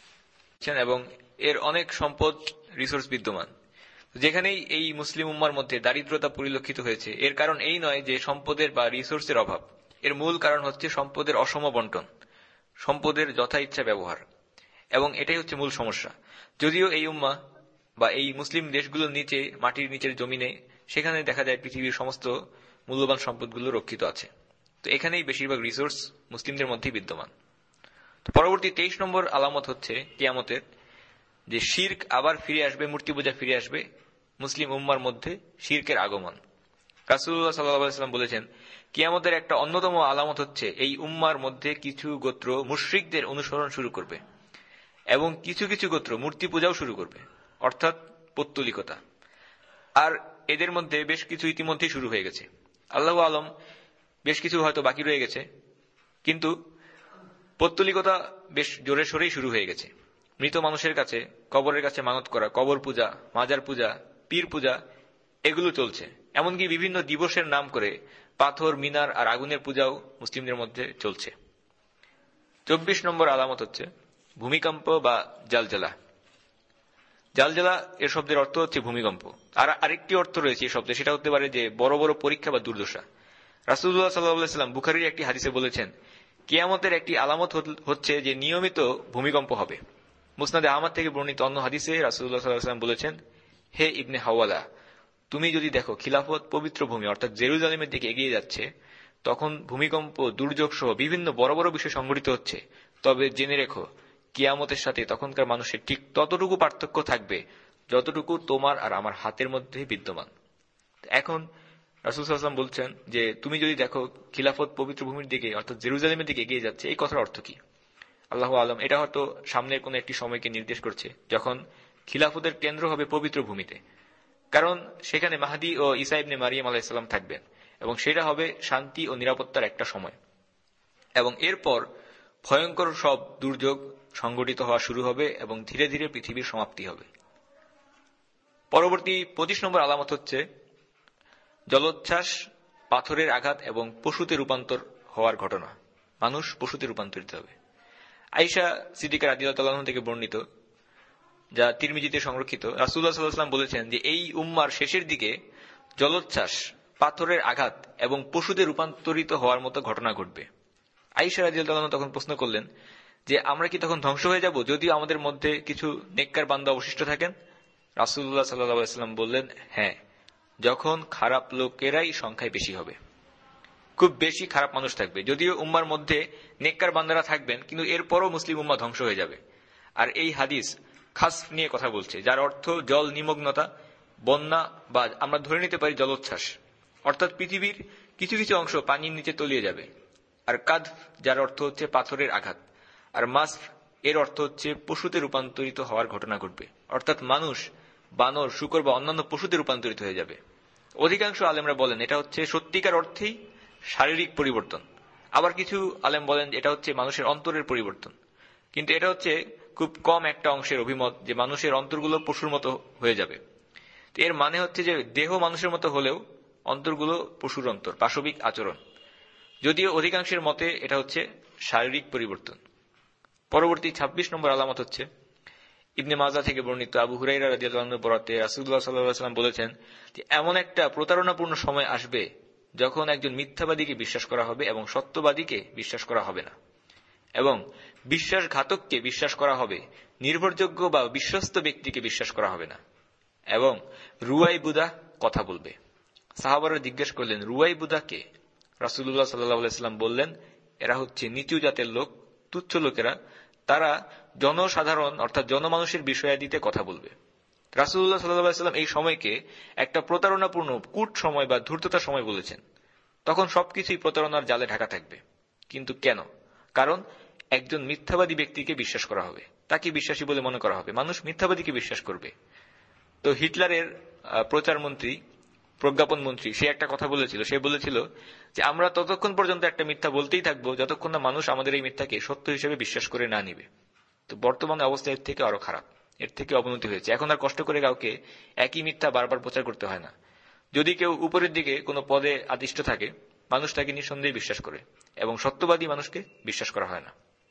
এবং এর অনেক সম্পদ, রিসোর্স বিদ্যমান। যেখানেই এই মুসলিম উম্মার মধ্যে দারিদ্রতা পরিলক্ষিত হয়েছে, এর কারণ এই নয় যে সম্পদের বা রিসোর্সের অভাব। এর মূল কারণ হচ্ছে সম্পদের অসম বন্টন, সম্পদের যথা ইচ্ছা ব্যবহার, এবং এটাই হচ্ছে মূল সমস্যা। যদিও এই উম্মা বা এই মুসলিম দেশগুলোর নিচে, মাটির নিচের জমিনে, সেখানে দেখা যায় পৃথিবীর সমস্ত মূল্যবান সম্পদগুলো রক্ষিত আছে। তো এখানেই বেশিরভাগ রিসোর্স মুসলিমদের মধ্যেই বিদ্যমান। তো পরবর্তী 23 নম্বর আলামত হচ্ছে কিয়ামতের, যে শিরক আবার ফিরে আসবে, মূর্তি পূজা ফিরে আসবে, মুসলিম উম্মার মধ্যে শিরকের আগমন। রাসূলুল্লাহ সাল্লাল্লাহু আলাইহি ওয়াসাল্লাম বলেছেন কিয়ামতের একটা অন্যতম আলামত হচ্ছে এই উম্মার মধ্যে কিছু গোত্র মুশরিকদের অনুসরণ শুরু করবে এবং কিছু কিছু গোত্র মূর্তি পূজাও শুরু করবে, অর্থাৎ পৌত্তলিকতা। আর এদের মধ্যে বেশ কিছু ইতিমধ্যেই শুরু হয়ে গেছে, আল্লাহু আলম, বেশ কিছু হয়তো বাকি রয়ে গেছে, কিন্তু পৌত্তলিকতা বেশ জোরে সোরেই শুরু হয়ে গেছে। মৃত মানুষের কাছে, কবরের কাছে মানত করা, কবর পূজা, মাজার পূজা, পীর পূজা, এগুলো চলছে। এমনকি বিভিন্ন দিবসের নাম করে পাথর, মিনার আর আগুনের পূজাও মুসলিমদের মধ্যে চলছে। 24 নম্বর আলামত হচ্ছে ভূমিকম্প বা জালজালা। জালজালা এর শব্দের অর্থ হচ্ছে ভূমিকম্প। আর আরেকটি অর্থ রয়েছে এই শব্দে, সেটা হতে পারে যে বড় বড় পরীক্ষা বা দুর্দশা। রাসূলুল্লাহ সাল্লাল্লাহু আলাইহি ওয়াসাল্লাম বুখারীর একটি হাদিসে বলেছেন, কিয়ামতের একটি আলামত হচ্ছে যে নিয়মিত ভূমিকম্প হবে। মুসনাদে আহমদ থেকে বর্ণিত অন্য হাদিসে রাসূলুল্লাহ সাল্লাল্লাহু আলাইহি ওয়াসাল্লাম বলেছেন, হে ইবনে হাওয়ালা, তুমি যদি দেখো খিলাফত পবিত্র ভূমি অর্থাৎ জেরুজালেমের দিকে এগিয়ে যাচ্ছে, তখন ভূমিকম্প, দুর্যোগ সহ বিভিন্ন বড় বড় বিষয় সংঘটিত হচ্ছে, তবে জেনে রেখো কিয়ামতের সাথে তখনকার মানুষের ঠিক ততটুকু পার্থক্য থাকবে যতটুকু তোমার আর আমার হাতের মধ্যে বিদ্যমান। এখন রাসূল সাল্লাল্লাহু আলাইহি ওয়াসাল্লাম বলছেন যে তুমি যদি দেখো খিলাফত পবিত্র ভূমির দিকে অর্থাৎ জেরুজালেমের দিকে এগিয়ে যাচ্ছে, এই কথার অর্থ কি? আল্লাহু আলম। এটা হয়তো সামনের কোন একটি সময়কে নির্দেশ করছে যখন খিলাফতের কেন্দ্র হবে পবিত্র ভূমিতে, কারণ সেখানে মাহদী ও ঈসা ইবনে মারিয়াম আলাইহিস সালাম থাকবেন এবং সেটা হবে শান্তি ও নিরাপত্তার একটা সময়। এবং এরপর ভয়ঙ্কর সব দুর্যোগ সংঘটিত হওয়া শুরু হবে এবং ধীরে ধীরে পৃথিবীর সমাপ্তি হবে। পরবর্তী 25 নম্বর আলামত হচ্ছে জলোচ্ছ্বাস, পাথরের আঘাত এবং পশুতে রূপান্তর হওয়ার ঘটনা। মানুষ পশুতে রূপান্তরিত হবে। আয়েশা সিদ্দিকা রাদিয়াল্লাহু তাআলা থেকে বর্ণিত, যা তিরমিজিতে সংরক্ষিত, রাসূলুল্লাহ সাল্লাল্লাহু আলাইহি ওয়াসাল্লাম বলেছেন যে এই উম্মার শেষের দিকে জলোচ্ছ্বাস, পাথরের আঘাত এবং পশুতে রূপান্তরিত হওয়ার মতো ঘটনা ঘটবে। আয়েশা রাদিয়াল্লাহু তাআলা তখন প্রশ্ন করলেন যে আমরা কি তখন ধ্বংস হয়ে যাব যদিও আমাদের মধ্যে কিছু নেককার বান্দা অবশিষ্ট থাকেন? রাসূলুল্লাহ সাল্লাল্লাহু আলাইহি ওয়াসাল্লাম বললেন, হ্যাঁ, যখন খারাপ লোকেরাই সংখ্যায় বেশি হবে, খুব বেশি খারাপ মানুষ থাকবে। যদিও উম্মার মধ্যে নেককার বান্দারা থাকবেন, কিন্তু এরপরও মুসলিম উম্মাহ ধ্বংস হয়ে যাবে। আর এই হাদিস খাস নিয়ে কথা বলছে, যার অর্থ জল নিমগ্নতা, বন্যা, বা আমরা ধরে নিতে পারি জলোচ্ছ্বাস, অর্থাৎ পৃথিবীর কিছু কিছু অংশ পানির নিচে তলিয়ে যাবে। আর কাদ, যার অর্থ হচ্ছে পাথরের আঘাত, আর মাসফ এর অর্থ হচ্ছে পশুতে রূপান্তরিত হওয়ার ঘটনা ঘটবে, অর্থাৎ মানুষ, বানর, শূকর বা অন্যান্য পশুতে রূপান্তরিত হয়ে যাবে। অধিকাংশ আলেমরা বলেন এটা হচ্ছে সত্যিকার অর্থেই শারীরিক পরিবর্তন, আবার কিছু আলেম বলেন এটা হচ্ছে মানুষের অন্তরের পরিবর্তন। কিন্তু এটা হচ্ছে খুব কম একটা অংশের অভিমত যে মানুষের অন্তরগুলো পশুর মতো হয়ে যাবে। এর মানে হচ্ছে যে দেহ মানুষের মতো হলেও অন্তরগুলো পশুর অন্তর, পাশবিক আচরণ। যদিও অধিকাংশের মতে এটা হচ্ছে শারীরিক পরিবর্তন। পরবর্তী 26 নম্বর আলামত হচ্ছে ইবনে মাজা থেকে বর্ণিত, আবু হুরায়রা রাদিয়াল্লাহু আনহু বরাতে রাসূলুল্লাহ সাল্লাল্লাহু আলাইহি ওয়াসাল্লাম বলেছেন যে এমন একটা প্রতারণাপূর্ণ সময় আসবে যখন একজন মিথ্যাবাদীকে বিশ্বাস করা হবে এবং সত্যবাদীকে বিশ্বাস করা হবে না, এবং বিশ্বাসঘাতককে বিশ্বাস করা হবে, নির্ভরযোগ্য বা বিশ্বস্ত ব্যক্তিকে বিশ্বাস করা হবে না, এবং রুয়াইবুদা কথা বলবে। সাহাবারা জিজ্ঞেস করলেন, রুয়াইবুদা কে? রাসূলুল্লাহ সাল্লাল্লাহু আলাইহি ওয়াসাল্লাম বললেন, এরা হচ্ছে নিচু জাতের লোক, তুচ্ছ লোকেরা, তারা জনসাধারণ অর্থাৎ জনমানুষের বিষয়াদিতে কথা বলবে। রাসূলুল্লাহ সাল্লাল্লাহু আলাইহি ওয়াসাল্লাম এই সময়কে একটা প্রতারণাপূর্ণ কূট সময় বা ধূর্ততার সময় বলেছেন। তখন সবকিছুই প্রতারণার জালে ঢাকা থাকবে। কিন্তু কেন? কারণ একজন মিথ্যাবাদী ব্যক্তিকে বিশ্বাস করা হবে, তাকে বিশ্বাসী বলে মনে করা হবে, মানুষ মিথ্যাবাদীকে বিশ্বাস করবে। তো হিটলারের প্রচারমন্ত্রী, প্রজ্ঞাপন মন্ত্রী, সে একটা কথা বলেছিল, সে বলেছিল যে আমরা ততক্ষণ পর্যন্ত একটা মিথ্যা বলতেই থাকবো যতক্ষণ না মানুষ আমাদের এই মিথ্যাকে সত্য হিসেবে বিশ্বাস করে না নিবে। তো বর্তমানে অবস্থা এর থেকে আরো খারাপ, এর থেকে অবনতি হয়েছে। এখন আর কষ্ট করে কাউকে একই মিথ্যা বারবার প্রচার করতে হয় না। যদি কেউ উপরের দিকে কোনো পদে আদিষ্ট থাকে, মানুষ তাকে নিঃসন্দেহে বিশ্বাস করে, এবং সত্যবাদী মানুষকে বিশ্বাস করা হয় না,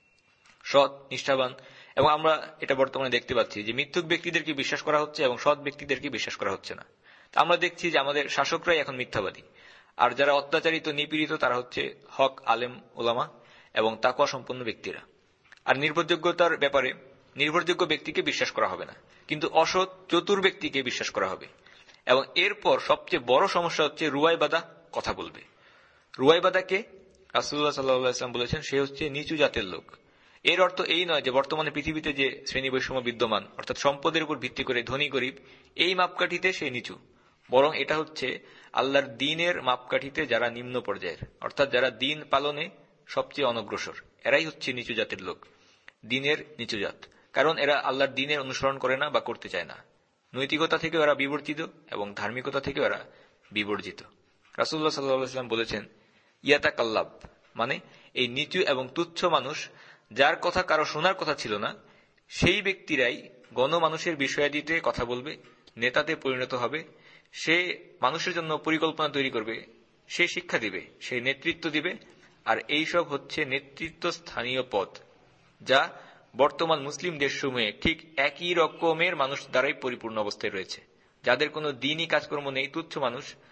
সৎ, নিষ্ঠাবান। এবং আমরা এটা বর্তমানে দেখতে পাচ্ছি যে মিথ্যুক ব্যক্তিদেরকে বিশ্বাস করা হচ্ছে এবং সৎ ব্যক্তিদেরকে বিশ্বাস করা হচ্ছে না। আমরা দেখছি যে আমাদের শাসকরাই এখন মিথ্যাবাদী, আর যারা অত্যাচারিত, নিপীড়িত, তারা হচ্ছে হক আলেম, ওলামা এবং তাকওয়া সম্পন্ন ব্যক্তিরা। আর নির্ভরযোগ্যতার ব্যাপারে নির্ভরযোগ্য ব্যক্তিকে বিশ্বাস করা হবে না, কিন্তু অসৎ, চতুর ব্যক্তিকে বিশ্বাস করা হবে। এবং এরপর সবচেয়ে বড় সমস্যা হচ্ছে রুয়াইবাদা কথা বলবে। রুয়াইবাদাকে রাসূলুল্লাহ সাল্লাল্লাহু আলাইহি ওয়াসাল্লাম বলেছেন সে হচ্ছে নিচু জাতের লোক। এর অর্থ এই নয় যে বর্তমানে পৃথিবীতে যে শ্রেণী বৈষম্য বিদ্যমান, অর্থাৎ সম্পদের উপর ভিত্তি করে ধনী গরিব এই মাপকাঠিতে সে নিচু, বরং এটা হচ্ছে আল্লাহর দ্বীনের মাপকাঠিতে যারা নিম্ন পর্যায়ের, অর্থাৎ যারা দ্বীন পালনে সবচেয়ে অনগ্রসর, এরাই হচ্ছে নিচু জাতের লোক, দ্বীনের নিচু জাত। কারণ এরা আল্লাহর দ্বীনের অনুসরণ করে না বা করতে চায় না। নৈতিকতা থেকে এরা বিবর্জিত এবং ধার্মিকতা থেকে এরা বিবর্জিত। রাসূলুল্লাহ সাল্লাল্লাহু আলাইহি ওয়াসাল্লাম বলেছেন, ইয়াতাকাল্লাব মানে এই নিচু এবং তুচ্ছ মানুষ, যার কথা কারো শোনার কথা ছিল না, সেই ব্যক্তিরাই গণমানুষের বিষয়াদিতে কথা বলবে, নেতাতে পরিণত হবে, সে মানুষের জন্য পরিকল্পনা তৈরি করবে, সে শিক্ষা দিবে, সে নেতৃত্ব দিবে। আর এইসব হচ্ছে নেতৃত্ব স্থানীয় পদ, যা বর্তমান মুসলিম দেশসমূহে ঠিক একই রকমের মানুষ দ্বারাই পরিপূর্ণ অবস্থায় রয়েছে, যাদের কোনো দ্বীনি কাজকর্ম নেই, তুচ্ছ মানুষ,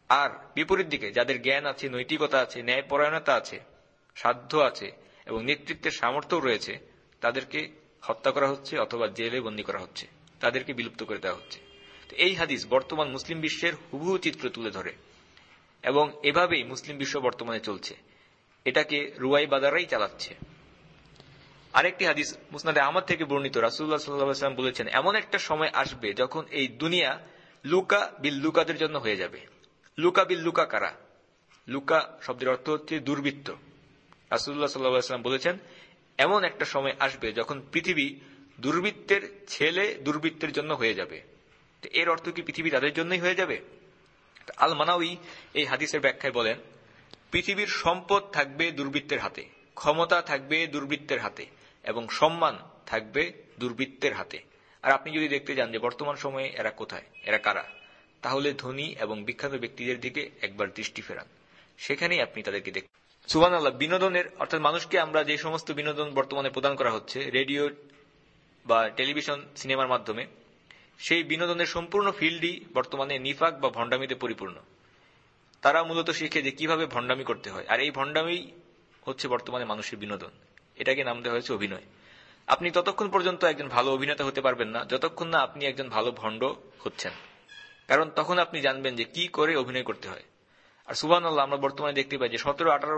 আর বিপরীত দিকে যাদের জ্ঞান আছে, নৈতিকতা আছে, ন্যায়পরায়ণতা আছে, সাধ্য আছে এবং নেতৃত্বের সামর্থ্য রয়েছে, তাদেরকে হত্যা করা হচ্ছে অথবা জেলে বন্দী করা হচ্ছে, তাদেরকে বিলুপ্ত করে দেওয়া হচ্ছে। তো এই হাদিস বর্তমান মুসলিম বিশ্বের হুবহু চিত্র তুলে ধরে এবং এভাবেই মুসলিম বিশ্ব বর্তমানে চলছে। এটাকে রুয়াই বাদারাই চালাচ্ছে। আরেকটি হাদিস মুসনাদে আহমদ থেকে বর্ণিত, রাসূলুল্লাহ সাল্লাল্লাহু আলাইহি ওয়াসাল্লাম বলেছেন, এমন একটা সময় আসবে যখন এই দুনিয়া লুকা বিল লুকাদের জন্য হয়ে যাবে। লুকা বিল লুকা কারা? লুকা শব্দের অর্থ হচ্ছে দুর্বৃত্ত। রাসূলুল্লাহ সাল্লাল্লাহু আলাইহি ওয়াসাল্লাম বলেছেন, এমন একটা সময় আসবে যখন পৃথিবী দুর্বৃত্তের ছেলে দুর্বৃত্তের জন্য হয়ে যাবে। তো এর অর্থ কি পৃথিবী তাদের জন্যই হয়ে যাবে? আল মানাউই এই হাদিসের ব্যাখ্যায় বলেন, পৃথিবীর সম্পদ থাকবে দুর্বৃত্তের হাতে, ক্ষমতা থাকবে দুর্বৃত্তের হাতে এবং সম্মান থাকবে দুর্বৃত্তের হাতে। আর আপনি যদি দেখতে যান যে বর্তমান সময়ে এরা কোথায়, এরা কারা, তাহলে ধনী এবং বিখ্যাত ব্যক্তিদের দিকে একবার দৃষ্টি ফেরান, সেখানেই আপনি তাদেরকে দেখবেন। সুবহানাল্লাহ। বিনোদনের অর্থাৎ মানুষকে আমরা যে সমস্ত বিনোদন বর্তমানে প্রদান করা হচ্ছে রেডিও বা টেলিভিশন, সিনেমার মাধ্যমে, সেই বিনোদনের সম্পূর্ণ ফিল্ডই বর্তমানে নিফাক বা ভণ্ডামিতে পরিপূর্ণ। তারা মূলত শিখে যে কিভাবে ভণ্ডামি করতে হয়, আর এই ভণ্ডামি হচ্ছে বর্তমানে মানুষের বিনোদন। এটাকে নাম দেওয়া হয়েছে অভিনয়। আপনি ততক্ষণ পর্যন্ত একজন ভালো অভিনেতা হতে পারবেন না যতক্ষণ না আপনি একজন ভালো ভণ্ড হচ্ছেন, কারণ তখন আপনি জানবেন যে কি করে অভিনয় করতে হয়। আর সুবহানাল্লাহ, আমরা বর্তমানে দেখতে পাই যে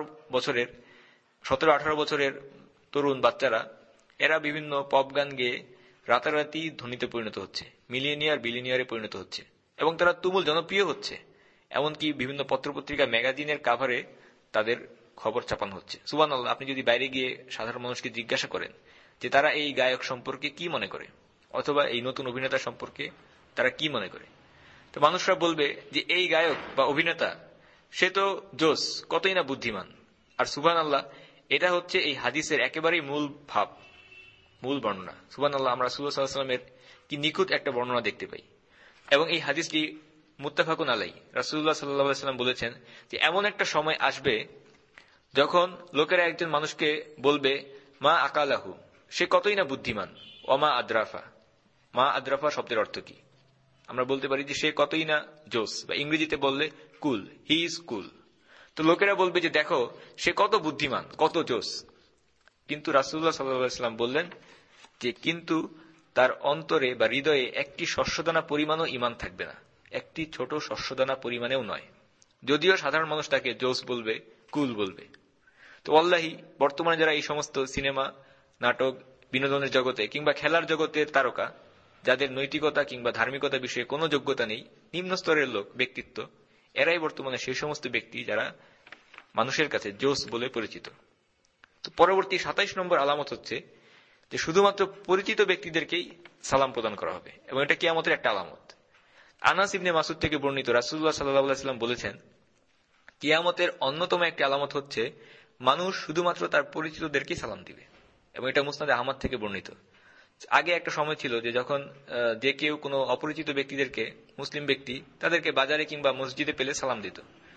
17-18 বছরের তরুণ বাচ্চারা, এরা বিভিন্ন পপ গান গেয়ে রাতারাতি ধনীতে পরিণত হচ্ছে, মিলিয়নিয়ার বিলিয়নিয়ারে পরিণত হচ্ছে এবং তারা তুমুল জনপ্রিয় হচ্ছে। এমনকি বিভিন্ন পত্রপত্রিকা, ম্যাগাজিনের কাভারে তাদের খবর ছাপানো হচ্ছে। সুবহানাল্লাহ। আপনি যদি বাইরে গিয়ে সাধারণ মানুষকে জিজ্ঞাসা করেন যে তারা এই গায়ক সম্পর্কে কি মনে করে অথবা এই নতুন অভিনেতা সম্পর্কে তারা কি মনে করে, তো মানুষরা বলবে যে এই গায়ক বা অভিনেতা, সে তো জোস, কতই না বুদ্ধিমান। আর সুবহানাল্লাহ, এটা হচ্ছে এই হাদিসের একেবারেই মূল ভাব, মূল বর্ণনা। সুবহানাল্লাহ, আমরা রাসূলুল্লাহ সাল্লাল্লাহু আলাইহি ওয়াসাল্লামের কি নিখুঁত একটা বর্ণনা দেখতে পাই এবং এই হাদিসটি মুত্তাফাকুন আলাইহি। রাসূলুল্লাহ সাল্লাল্লাহু আলাইহি ওয়াসাল্লাম বলেছেন যে এমন একটা সময় আসবে যখন লোকেরা একজন মানুষকে বলবে, মা আকালাহু, সে কতই না বুদ্ধিমান, ওমা আদ্রাফা। মা আদ্রাফা শব্দের অর্থ কি? আমরা বলতে পারি যে সে কতই না জোস, বা ইংরেজিতে বললে কুল, হি ইজ কুল। তো লোকেরা বলবে যে দেখো সে কত বুদ্ধিমান, কত জোস। কিন্তু রাসূলুল্লাহ সাল্লাল্লাহু আলাইহি ওয়াসাল্লাম বললেন যে কিন্তু তার অন্তরে বা হৃদয়ে একটি শস্যদানা পরিমাণও ঈমান থাকবে না, একটি ছোট শস্যদানা পরিমাণেও নয়, যদিও সাধারণ মানুষ তাকে জোস বলবে, কুল বলবে। তো আল্লাহি, বর্তমানে যারা এই সমস্ত সিনেমা, নাটক, বিনোদনের জগতে কিংবা খেলার জগতের তারকা, যাদের নৈতিকতা কিংবা ধার্মিকতা বিষয়ে কোনো যোগ্যতা নেই, নিম্ন স্তরের লোক, ব্যক্তিত্ব, এরাই বর্তমানে সেই সমস্ত ব্যক্তি যারা মানুষের কাছে জোস বলে পরিচিত। তো পরবর্তী 27 নম্বর আলামত হচ্ছে যে শুধুমাত্র পরিচিত ব্যক্তিদেরকেই সালাম প্রদান করা হবে এবং এটা কিয়ামতের একটা আলামত। আনাস ইবনে মাসুদ থেকে বর্ণিত, রাসূলুল্লাহ সাল্লাল্লাহু আলাইহি ওয়াসাল্লাম বলেছেন, কিয়ামতের অন্যতম একটি আলামত হচ্ছে মানুষ শুধুমাত্র তার পরিচিতদেরকেই সালাম দিবে এবং এটা মুসনাদে আহমদ থেকে বর্ণিত। আগে একটা সময় ছিল যে যখন যে কেউ কোনো অপরিচিত ব্যক্তিদেরকে, মুসলিম ব্যক্তি, তাদেরকে বাজারে কিংবা মসজিদে পেলে সালাম দিত।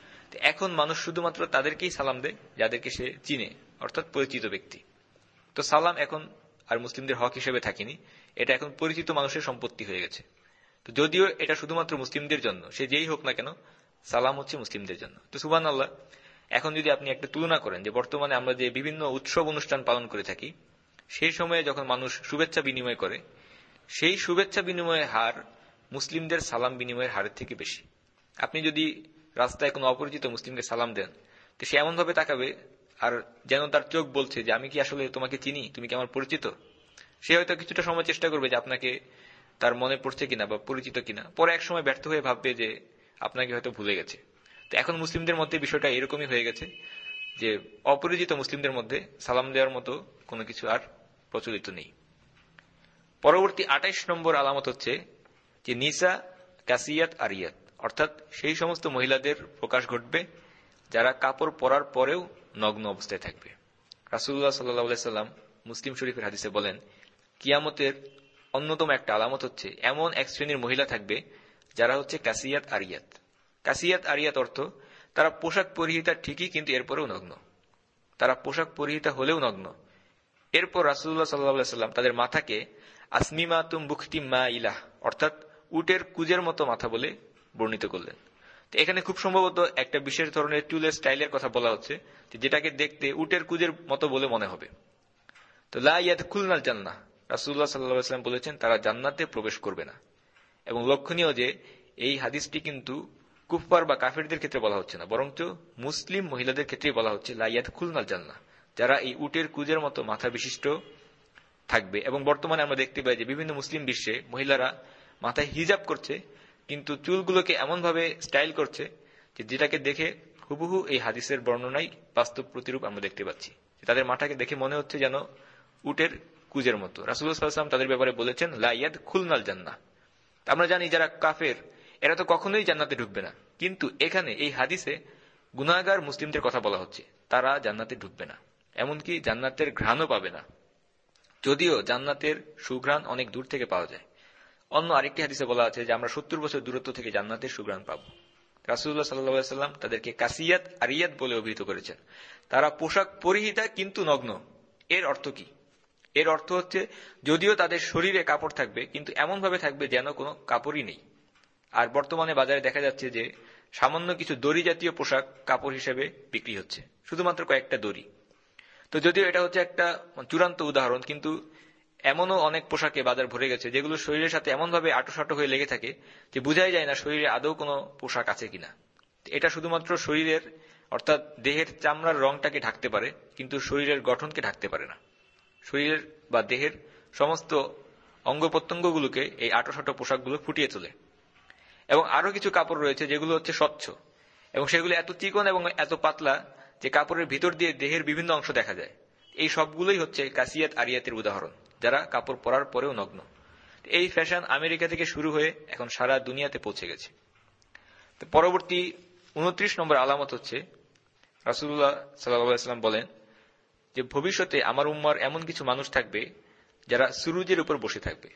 এখন মানুষ শুধুমাত্র তাদেরকেই সালাম দেয় যাদেরকে সে চিনে, অর্থাৎ পরিচিত ব্যক্তি। তো সালাম এখন আর মুসলিমদের হক হিসেবে থাকেনি, এটা এখন পরিচিত মানুষের সম্পত্তি হয়ে গেছে। তো যদিও এটা শুধুমাত্র মুসলিমদের জন্য, সে যেই হোক না কেন, সালাম হচ্ছে মুসলিমদের জন্য। তো সুবহানাল্লাহ, এখন যদি আপনি একটা তুলনা করেন যে বর্তমানে আমরা যে বিভিন্ন উৎসব অনুষ্ঠান পালন করে থাকি, সেই সময়ে যখন মানুষ শুভেচ্ছা বিনিময় করে, সেই শুভেচ্ছা বিনিময়ের হার মুসলিমদের সালাম বিনিময়ের হারের থেকে বেশি। আপনি যদি রাস্তায় কোনো অপরিচিত মুসলিমকে সালাম দেন, তো সে এমন ভাবে তাকাবে আর যেন তার চোখ বলছে যে আমি কি আসলে তোমাকে চিনি, তুমি কি আমার পরিচিত। সে হয়তো কিছুটা সময় চেষ্টা করবে যে আপনাকে তার মনে পড়ছে কিনা বা পরিচিত কিনা, পরে এক সময় ব্যর্থ হয়ে ভাববে যে আপনাকে হয়তো ভুলে গেছে। তো এখন মুসলিমদের মধ্যে বিষয়টা এরকমই হয়ে গেছে যে অপরিচিত মুসলিমদের মধ্যে সালাম দেওয়ার মতো কোনো কিছু আর প্রচলিত নেই। পরবর্তী 28 নম্বর আলামত হচ্ছে যে নিসা কাসিয়াত আরিয়াত, অর্থাৎ সেই সমস্ত মহিলাদের প্রকাশ ঘটবে যারা কাপড় পরার পরেও নগ্ন অবস্থায় থাকবে। রাসূলুল্লাহ সাল্লাল্লাহু আলাইহি সাল্লাম মুসলিম শরীফের হাদিসে বলেন, কিয়ামতের অন্যতম একটা আলামত হচ্ছে এমন এক শ্রেণীর মহিলা থাকবে যারা হচ্ছে কাসিয়াত আরিয়াত। কাসিয়াত আরিয়াত অর্থ তারা পোশাক পরিহিতা ঠিকই, কিন্তু এরপরেও নগ্ন। তারা পোশাক পরিহিতা হলেও নগ্ন। এরপর রাসূলুল্লাহ সাল্লাল্লাহু আলাইহি সাল্লাম তাদের মাথাকে আসমিমাতুম বুখতিম মা ইলাহ, অর্থাৎ উটের কুজের মতো মাথা বলে বর্ণিত করলেন। এখানে খুব সম্ভবত একটা বিশেষ ধরনের চুলের স্টাইলের কথা বলা হচ্ছে, যেটাকে দেখতে উটের কুজের মতো বলে মনে হবে। তো লা ইয়াদখুলনাল জান্নাহ, রাসূলুল্লাহ সাল্লাল্লাহু আলাইহি ওয়াসাল্লাম বলেছেন তারা জান্নাতে প্রবেশ করবে না। এবং লক্ষণীয় যে এই হাদিসটি কিন্তু কুফফার বা কাফেরদের ক্ষেত্রে বলা হচ্ছে না, বরঞ্চ মুসলিম মহিলাদের ক্ষেত্রেই বলা হচ্ছে লা ইয়াদখুলনাল জান্নাহ, যারা এই উটের কুজের মতো মাথা বিশিষ্ট থাকবে। এবং বর্তমানে আমরা দেখতে পাই যে বিভিন্ন মুসলিম বিশ্বে মহিলারা মাথায় হিজাব করছে, কিন্তু চুলগুলোকে এমন ভাবে স্টাইল করছে যে যেটাকে দেখে হুবহু এই হাদিসের বর্ণনায় বাস্তব প্রতিরূপ আমরা দেখতে পাচ্ছি। তাদের মাথাকে দেখে মনে হচ্ছে যেন উটের কুজের মতো। রাসূলুল্লাহ সাল্লাল্লাহু আলাইহি ওয়াসাল্লাম তাদের ব্যাপারে বলেছেন লা ইয়াদখুলনাল জান্নাহ। আমরা জানি যারা কাফের এরা তো কখনোই জান্নাতে ঢুকবে না, কিন্তু এখানে এই হাদিসে গুনাহগার মুসলিমদের কথা বলা হচ্ছে, তারা জান্নাতে ঢুকবে না, এমনকি জান্নাতের ঘ্রাণও পাবে না, যদিও জান্নাতের সুঘ্রাণ অনেক দূর থেকে পাওয়া যায়। অন্য আরেকটি হাদিসে বলা আছে যে আমরা 70 বছর দূরত্ব থেকে জান্নাতের সুঘ্রাণ পাব। রাসূলুল্লাহ সাল্লাল্লাহু আলাইহি ওয়াসাল্লাম তাদেরকে কাসিয়াত আরিয়াত বলে অভিহিত করেছেন। তারা পোশাক পরিহিতা কিন্তু নগ্ন। এর অর্থ কি? এর অর্থ হচ্ছে যদিও তাদের শরীরে কাপড় থাকবে, কিন্তু এমন ভাবে থাকবে যেন কোনো কাপড়ই নেই। আর বর্তমানে বাজারে দেখা যাচ্ছে যে সামান্য কিছু দড়ি জাতীয় পোশাক কাপড় হিসেবে বিক্রি হচ্ছে, শুধুমাত্র কয়েকটা দড়ি। তো যদিও এটা হচ্ছে একটা চূড়ান্ত উদাহরণ, কিন্তু এমনও অনেক পোশাকে বাজার ভরে গেছে যেগুলো শরীরের সাথে এমন ভাবে আঁটোসাঁটো হয়ে লেগে থাকে যে বোঝাই যায় না শরীরে আদৌ কোনো পোশাক আছে কিনা। এটা শুধুমাত্র শরীরের অর্থাৎ দেহের চামড়ার রংটাকে ঢাকতে পারে, কিন্তু শরীরের গঠনকে ঢাকতে পারে না। শরীরের বা দেহের সমস্ত অঙ্গ প্রত্যঙ্গগুলোকে এই আঁটোসাঁটো পোশাকগুলো ফুটিয়ে তোলে। এবং আরো কিছু কাপড় রয়েছে যেগুলো হচ্ছে স্বচ্ছ, এবং সেগুলো এত চিকন এবং এত পাতলা যে কাপড়ের ভিতর দিয়ে দেহের বিভিন্ন অংশ দেখা যায়। এই সবগুলোই হচ্ছে কাসিয়াত আরিয়াতের উদাহরণ, যারা কাপড় পরার পরেও নগ্ন। এই ফ্যাশন আমেরিকা থেকে শুরু হয়ে এখন সারা দুনিয়াতে পৌঁছে গেছে। তো পরবর্তী 29 নম্বর আলামত হচ্ছে রাসূলুল্লাহ সাল্লাল্লাহু আলাইহি ওয়াসাল্লাম বলেন যে ভবিষ্যতে আমার উম্মার এমন কিছু মানুষ থাকবে যারা সুরুজের উপর বসে থাকবে।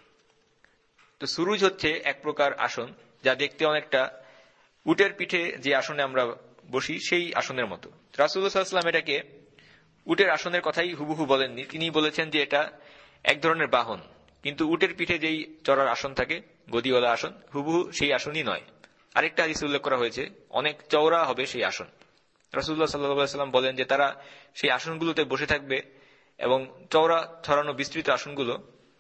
তো সুরুজ হচ্ছে এক প্রকার আসন, যা দেখতে অনেকটা উটের পিঠে যে আসনে আমরা বসি সেই আসনের মতো। রাসূলুল্লাহ সাল্লাল্লাহু আলাইহি ওয়াসাল্লাম এটাকে উটের আসনের কথাই হুবহু বলেননি, তিনি বলেছেন যে এটা এক ধরনের বাহন। কিন্তু উটের পিঠে যেই চড়ার আসন থাকে, গদিওয়ালা আসন, হুবহু সেই আসনই নয়। আরেকটা হাদিসে উল্লেখ করা হয়েছে অনেক চওড়া হবে সেই আসন। রাসূলুল্লাহ সাল্লাল্লাহু আলাইহি ওয়াসাল্লাম বলেন যে তারা সেই আসনগুলোতে বসে থাকবে, এবং চওড়া ছড়ানো বিস্তৃত আসনগুলো,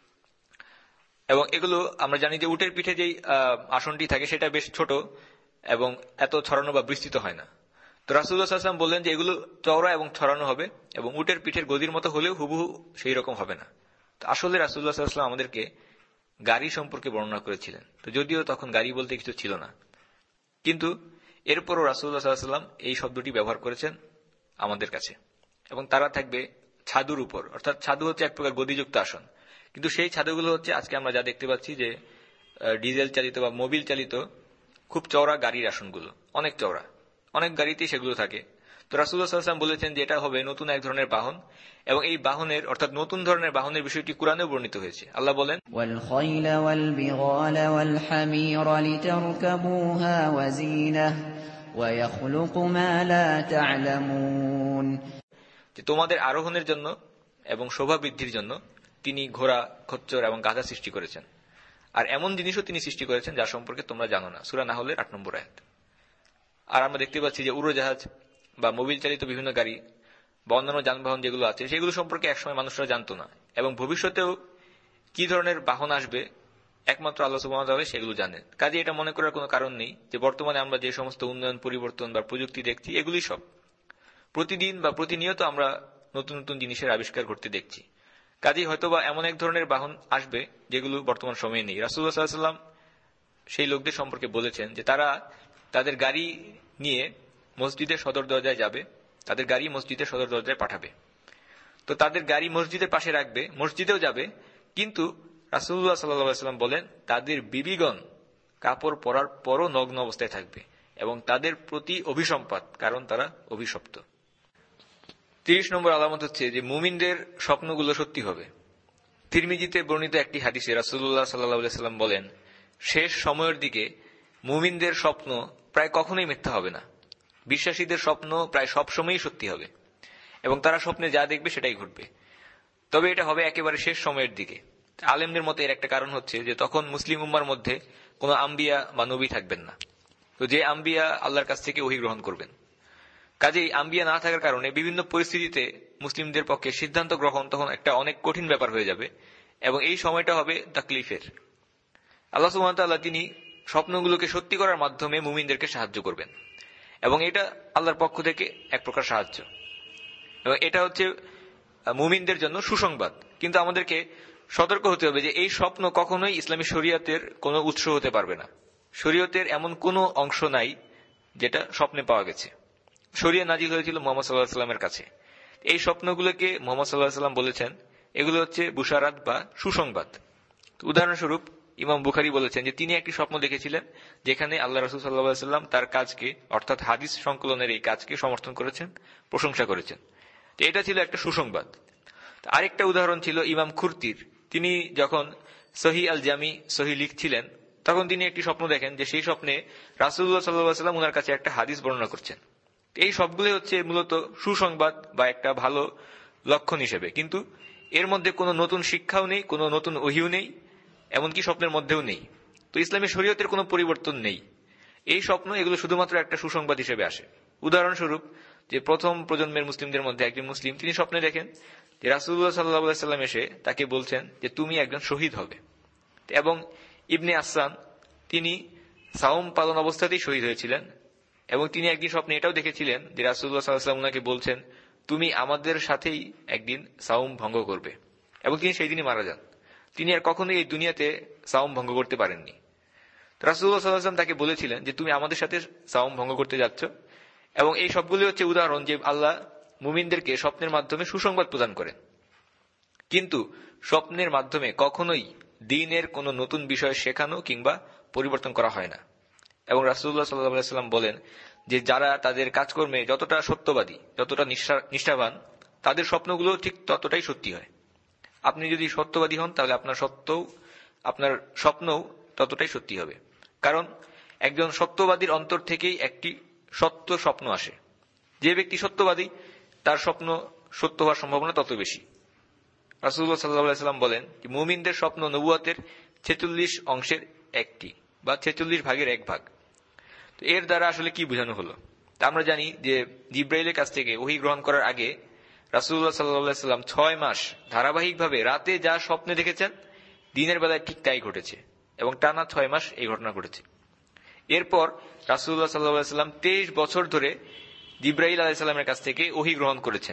এবং এগুলো আমরা জানি যে উটের পিঠে যেই আসনটি থাকে সেটা বেশ ছোট এবং এত ছড়ানো বা বিস্তৃত হয় না। তো রাসূলুল্লাহ সাল্লাল্লাহু আলাইহি ওয়াসাল্লাম বললেন যে এগুলো চওড়া এবং ছড়ানো হবে, এবং উটের পিঠের গদির মতো হলেও হুবহু সেই রকম হবে না। তো আসলে রাসূলুল্লাহ সাল্লাল্লাহু আলাইহি ওয়াসাল্লাম আমাদেরকে গাড়ি সম্পর্কে বর্ণনা করেছিলেন। তো যদিও তখন গাড়ি বলতে কিছু ছিল না, কিন্তু এরপরও রাসূলুল্লাহ সাল্লাল্লাহু আলাইহি ওয়াসাল্লাম এই শব্দটি ব্যবহার করেছেন আমাদের কাছে। এবং তারা থাকবে ছাদুর উপর, অর্থাৎ ছাদু হচ্ছে এক প্রকার গদিযুক্ত আসন, কিন্তু সেই ছাদুগুলো হচ্ছে আজকে আমরা যা দেখতে পাচ্ছি যে ডিজেল চালিত বা মোবিল চালিত খুব চওড়া গাড়ির আসনগুলো, অনেক চওড়া, অনেক গাড়িতেই সেগুলো থাকে। তো রাসূলুল্লাহ সাল্লাল্লাহু আলাইহি ওয়াসাল্লাম বলেছেন যে এটা হবে নতুন এক ধরনের বাহন, এবং এই বাহনের অর্থাৎ নতুন ধরনের বাহনের বিষয়টি কুরআনেও বর্ণিত হয়েছে। আল্লাহ বলেন ওয়াল খাইলা ওয়াল বিগালা ওয়াল হামিরা লিতারকাবুহা ওয়া জিনাহ ওয়া ইয়াখলুকু মা লা তা'লামুন, যে তোমাদের আরোহণের জন্য এবং শোভা বৃদ্ধির জন্য তিনি ঘোড়া, খচ্চর এবং গাধা সৃষ্টি করেছেন, আর এমন জিনিসও তিনি সৃষ্টি করেছেন যা সম্পর্কে তোমরা জানো না। সূরা নাহলের 8 নম্বর আয়াত। আর আমরা দেখতে পাচ্ছি যে উড়োজাহাজ বা মোবিল চালিত বিভিন্ন গাড়ি বা অন্যান্য যানবাহন যেগুলো আছে সেগুলো সম্পর্কে একসময় মানুষরা জানতো না, এবং ভবিষ্যতেও কি ধরনের বাহন আসবে একমাত্র আল্লাহ সুবহানাহু ওয়া তাআলা সেগুলো জানেন। কাজে এটা মনে করার কোনো কারণ নেই যে বর্তমানে আমরা যে সমস্ত উন্নয়ন, পরিবর্তন বা প্রযুক্তি দেখছি এগুলি সব প্রতিদিন বা প্রতিনিয়ত আমরা নতুন নতুন জিনিসের আবিষ্কার করতে দেখছি। কাজেই হয়তোবা এমন এক ধরনের বাহন আসবে যেগুলো বর্তমান সময়ে নেই। রাসূলুল্লাহ সাল্লাল্লাহু আলাইহি ওয়াসাল্লাম সেই লোকদের সম্পর্কে বলেছেন যে তারা তাদের গাড়ি নিয়ে মসজিদের সদর দরজায় যাবে, তাদের গাড়ি মসজিদের সদর দরজায় পাঠাবে। তো তাদের গাড়ি মসজিদের পাশে রাখবে, মসজিদেও যাবে, কিন্তু রাসূলুল্লাহ সাল্লাল্লাহু আলাইহি ওয়াসাল্লাম বলেন তাদের বিবিগণ কাপড় পরার পরও নগ্ন অবস্থায় থাকবে, এবং তাদের প্রতি অভিসম্পাত, কারণ তারা অভিশপ্ত। 30 নম্বর আলামত হচ্ছে যে মুমিনদের স্বপ্নগুলো সত্যি হবে। তিরমিজিতে বর্ণিত একটি হাদিসে রাসূলুল্লাহ সাল্লাল্লাহু আলাইহি ওয়াসাল্লাম বলেন শেষ সময়ের দিকে মুমিনদের স্বপ্ন প্রায় কখনোই মিথ্যা হবে না। বিশ্বাসীদের স্বপ্ন প্রায় সবসময়ই সত্যি হবে, এবং তারা স্বপ্নে যা দেখবে সেটাই ঘটবে। তবে এটা হবে একেবারে শেষ সময়ের দিকে। আলেমদের মতে এর একটা কারণ হচ্ছে যে তখন মুসলিম উম্মার মধ্যে কোনো আম্বিয়া বা নবী থাকবেন না। তো যে আম্বিয়া আল্লাহর কাছ থেকে ওহী গ্রহণ করবেন। কাজেই আম্বিয়া না থাকার কারণে বিভিন্ন পরিস্থিতিতে মুসলিমদের পক্ষে সিদ্ধান্ত গ্রহণ তখন একটা অনেক কঠিন ব্যাপার হয়ে যাবে, এবং এই সময়টা হবে তাকলিফের। আল্লাহ সুবহানাহু ওয়া তাআলা তিনি স্বপ্নগুলোকে সত্যি করার মাধ্যমে মুমিনদেরকে সাহায্য করবেন, এবং এটা আল্লাহর পক্ষ থেকে এক প্রকার সাহায্য, এবং এটা হচ্ছে মুমিনদের জন্য সুসংবাদ। কিন্তু আমাদেরকে সতর্ক হতে হবে যে এই স্বপ্ন কখনোই ইসলামী শরীয়তের কোনো উৎস হতে পারবে না। শরীয়তের এমন কোনো অংশ নাই যেটা স্বপ্নে পাওয়া গেছে। শরিয়া নাজিল হয়েছিল মুহাম্মদ সাল্লাল্লাহু আলাইহি ওয়াসাল্লামের কাছে। এই স্বপ্নগুলোকে মুহাম্মদ সাল্লাল্লাহু আলাইহি ওয়াসাল্লাম বলেছেন এগুলো হচ্ছে বুশারাত বা সুসংবাদ। উদাহরণস্বরূপ ইমাম বুখারী বলেছেন যে তিনি একটি স্বপ্ন দেখেছিলেন যেখানে আল্লাহ রাসূল সাল্লাল্লাহু আলাইহি ওয়াসাল্লাম তার কাজকে, অর্থাৎ হাদিস সংকলনের এই কাজকে সমর্থন করেছেন, প্রশংসা করেছেন। তো এটা ছিল একটা সুসংবাদ। আরেকটা উদাহরণ ছিল ইমাম খুরতির। তিনি যখন সহিহ আল জামি সহিহ লিখছিলেন তখন তিনি একটি স্বপ্ন দেখেন যে সেই স্বপ্নে রাসূলুল্লাহ সাল্লাল্লাহু আলাইহি ওয়াসাল্লাম ওনার কাছে একটা হাদিস বর্ণনা করছেন। এই সবগুলো হচ্ছে মূলত সুসংবাদ বা একটা ভালো লক্ষণ হিসেবে, কিন্তু এর মধ্যে কোনো নতুন শিক্ষাও নেই, কোনো নতুন ওহীও নেই, এমনকি স্বপ্নের মধ্যেও নেই। তো ইসলামী শরীয়তের কোনো পরিবর্তন নেই। এই স্বপ্ন এগুলো শুধুমাত্র একটা সুসংবাদ হিসেবে আসে। উদাহরণস্বরূপ যে প্রথম প্রজন্মের মুসলিমদের মধ্যে একজন মুসলিম তিনি স্বপ্নে দেখেন যে রাসূলুল্লাহ সাল্লাল্লাহু আলাইহি ওয়াসাল্লাম এসে তাকে বলছেন যে তুমি একজন শহীদ হবে, এবং ইবনে আসান তিনি সাওম পালন অবস্থাতেই শহীদ হয়েছিলেন, এবং তিনি একদিন স্বপ্নে এটাও দেখেছিলেন যে রাসূলুল্লাহ সাল্লাল্লাহু আলাইহি ওয়াসাল্লাম ওনাকে বলছেন তুমি আমাদের সাথেই একদিন সাওম ভঙ্গ করবে, এবং তিনি সেই দিনই মারা যান। তিনি আর কখনোই এই দুনিয়াতে সাওম ভঙ্গ করতে পারেননি। রাসূলুল্লাহ সাল্লাল্লাহু আলাইহি ওয়াসাল্লাম তাকে বলেছিলেন যে তুমি আমাদের সাথে সাওম ভঙ্গ করতে যাচ্ছ, এবং এই সবগুলি হচ্ছে উদাহরণ যে আল্লাহ মুমিনদেরকে স্বপ্নের মাধ্যমে সুসংবাদ প্রদান করেন। কিন্তু স্বপ্নের মাধ্যমে কখনোই দ্বীনের কোনো নতুন বিষয় শেখানো কিংবা পরিবর্তন করা হয় না। এবং রাসূলুল্লাহ সাল্লাল্লাহু আলাইহি ওয়াসাল্লাম বলেন যে যারা তাদের কাজকর্মে যতটা সত্যবাদী, যতটা নিষ্ঠাবান, তাদের স্বপ্নগুলো ঠিক ততটাই সত্যি হয়। আপনি যদি সত্যবাদী হন তাহলে আপনার স্বপ্নও ততটাই সত্যি হবে, কারণ একজন সত্যবাদীর অন্তর থেকেই একটি সত্য স্বপ্ন আসে। যে ব্যক্তি সত্যবাদী তার স্বপ্ন সত্য হওয়ার সম্ভাবনা তত বেশি। রাসূলুল্লাহ সাল্লাল্লাহু আলাইহি ওয়াসাল্লাম বলেন যে মুমিনদের স্বপ্ন নবুয়তের 46 অংশের একটি বা 46 ভাগের এক ভাগ। তো এর দ্বারা আসলে কি বোঝানো হলো? তা আমরা জানি যে জিব্রাইলের কাছ থেকে ওহী গ্রহণ করার আগে রাসূলুল্লাহ সাল্লাল্লাহু আলাইহি ওয়াসাল্লাম 6 মাস ধারাবাহিকভাবে রাতে যা স্বপ্নে দেখেছেন দিনের বেলায় ঠিক তাই ঘটেছে, এবং টানা 6 মাস এই ঘটনা ঘটেছে। এরপর রাসূলুল্লাহ সাল্লাল্লাহু আলাইহি ওয়াসাল্লাম 23 বছর ধরে জিব্রাইল আলাইহিস সালামের কাছ থেকে ওহী গ্রহণ করেছেন।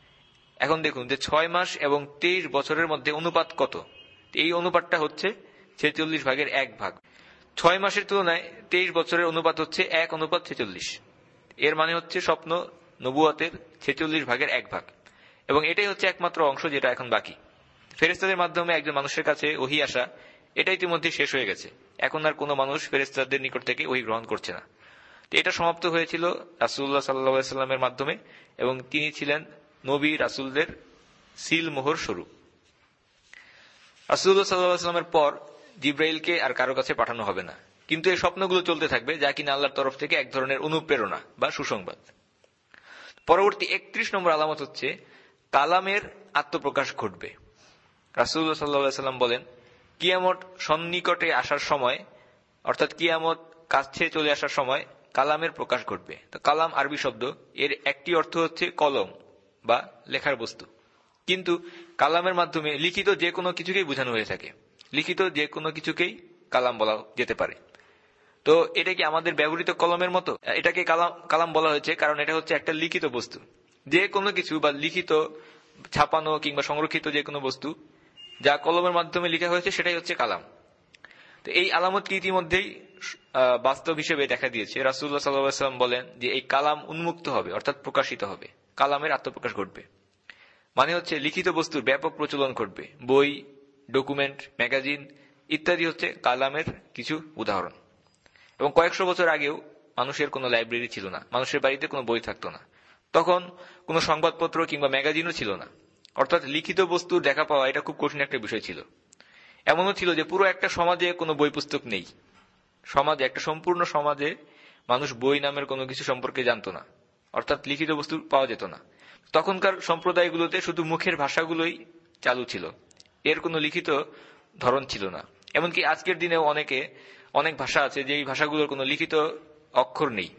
এখন দেখুন যে 6 মাস এবং 23 বছরের মধ্যে অনুপাত কত? এই অনুপাতটা হচ্ছে 46 ভাগের এক ভাগ। 6 মাসের তুলনায় 23 বছরের অনুপাত হচ্ছে 1:46। এর মানে হচ্ছে স্বপ্ন নবুয়তের 46 ভাগের এক ভাগ, এবং এটাই হচ্ছে একমাত্র অংশ যেটা এখন বাকি। ফেরেশতাদের মাধ্যমে একজন মানুষের কাছে ওহী আসা এটা ইতিমধ্যে শেষ হয়ে গেছে। এখন আর কোনো মানুষ ফেরেশতাদের নিকট থেকে ওহী গ্রহণ করছে না। তো এটা সমাপ্ত হয়েছিল রাসূলুল্লাহ সাল্লাল্লাহু আলাইহি ওয়াসাল্লামের মাধ্যমে, এবং তিনি ছিলেন নবী রাসূলদের সিল মোহর স্বরূপ। রাসূলুল্লাহ সাল্লাল্লাহু আলাইহি ওয়াসাল্লামের পর জিব্রাইলকে আর কারো কাছে পাঠানো হবে না, কিন্তু এই স্বপ্নগুলো চলতে থাকবে যা কিনা আল্লাহর তরফ থেকে এক ধরনের অনুপ্রেরণা বা সুসংবাদ। পরবর্তী 31 নম্বর আলামত হচ্ছে কালামের আত্মপ্রকাশ ঘটবে। রাসূলুল্লাহ সাল্লাল্লাহু আলাইহি ওয়াসাল্লাম বলেন কিয়ামত সন্নিকটে আসার সময়, অর্থাৎ কিয়ামত কাছে চলে আসার সময় কালামের প্রকাশ ঘটবে। তো কালাম আরবি শব্দ, এর একটি অর্থ হচ্ছে কলম বা লেখার বস্তু, কিন্তু কালামের মাধ্যমে লিখিত যে কোনো কিছুকেই বোঝানো হয়ে থাকে। লিখিত যে কোনো কিছুকেই কালাম বলা যেতে পারে। তো এটা কি আমাদের ব্যবহৃত কলমের মতো? এটাকে কালাম বলা হয়েছে কারণ এটা হচ্ছে একটা লিখিত বস্তু। যে কোনো কিছু বা লিখিত, ছাপানো কিংবা সংরক্ষিত যে কোনো বস্তু যা কলমের মাধ্যমে লেখা হয়েছে সেটাই হচ্ছে কালাম। তো এই আলামতটি ইতিমধ্যেই বাস্তব হিসেবে দেখা দিয়েছে। রাসূলুল্লাহ সাল্লাল্লাহু আলাইহি ওয়াসাল্লাম বলেন যে এই কালাম উন্মুক্ত হবে, অর্থাৎ প্রকাশিত হবে। কালামের আত্মপ্রকাশ ঘটবে মানে হচ্ছে লিখিত বস্তুর ব্যাপক প্রচলন ঘটবে। বই, ডকুমেন্ট, ম্যাগাজিন ইত্যাদি হচ্ছে কালামের কিছু উদাহরণ। এবং কয়েকশো বছর আগেও মানুষের কোনো লাইব্রেরি ছিল না, মানুষের বাড়িতে কোনো বই থাকতো না, তখন কোনো সংবাদপত্র কিংবা ম্যাগাজিনও ছিল না। অর্থাৎ লিখিত বস্তুর দেখা পাওয়া এটা খুব কঠিন একটা বিষয় ছিল। এমনও ছিল যে পুরো একটা সমাজে কোনো বই পুস্তক নেই। সমাজে, একটা সম্পূর্ণ সমাজে মানুষ বই নামের কোনো কিছু সম্পর্কে জানতো না, অর্থাৎ লিখিত বস্তু পাওয়া যেত না। তখনকার সম্প্রদায়গুলোতে শুধু মুখের ভাষাগুলোই চালু ছিল, এর কোনো লিখিত ধরন ছিল না। এমনকি আজকের দিনেও অনেক ভাষা আছে যে এই ভাষাগুলোর কোনো লিখিত অক্ষর নেই।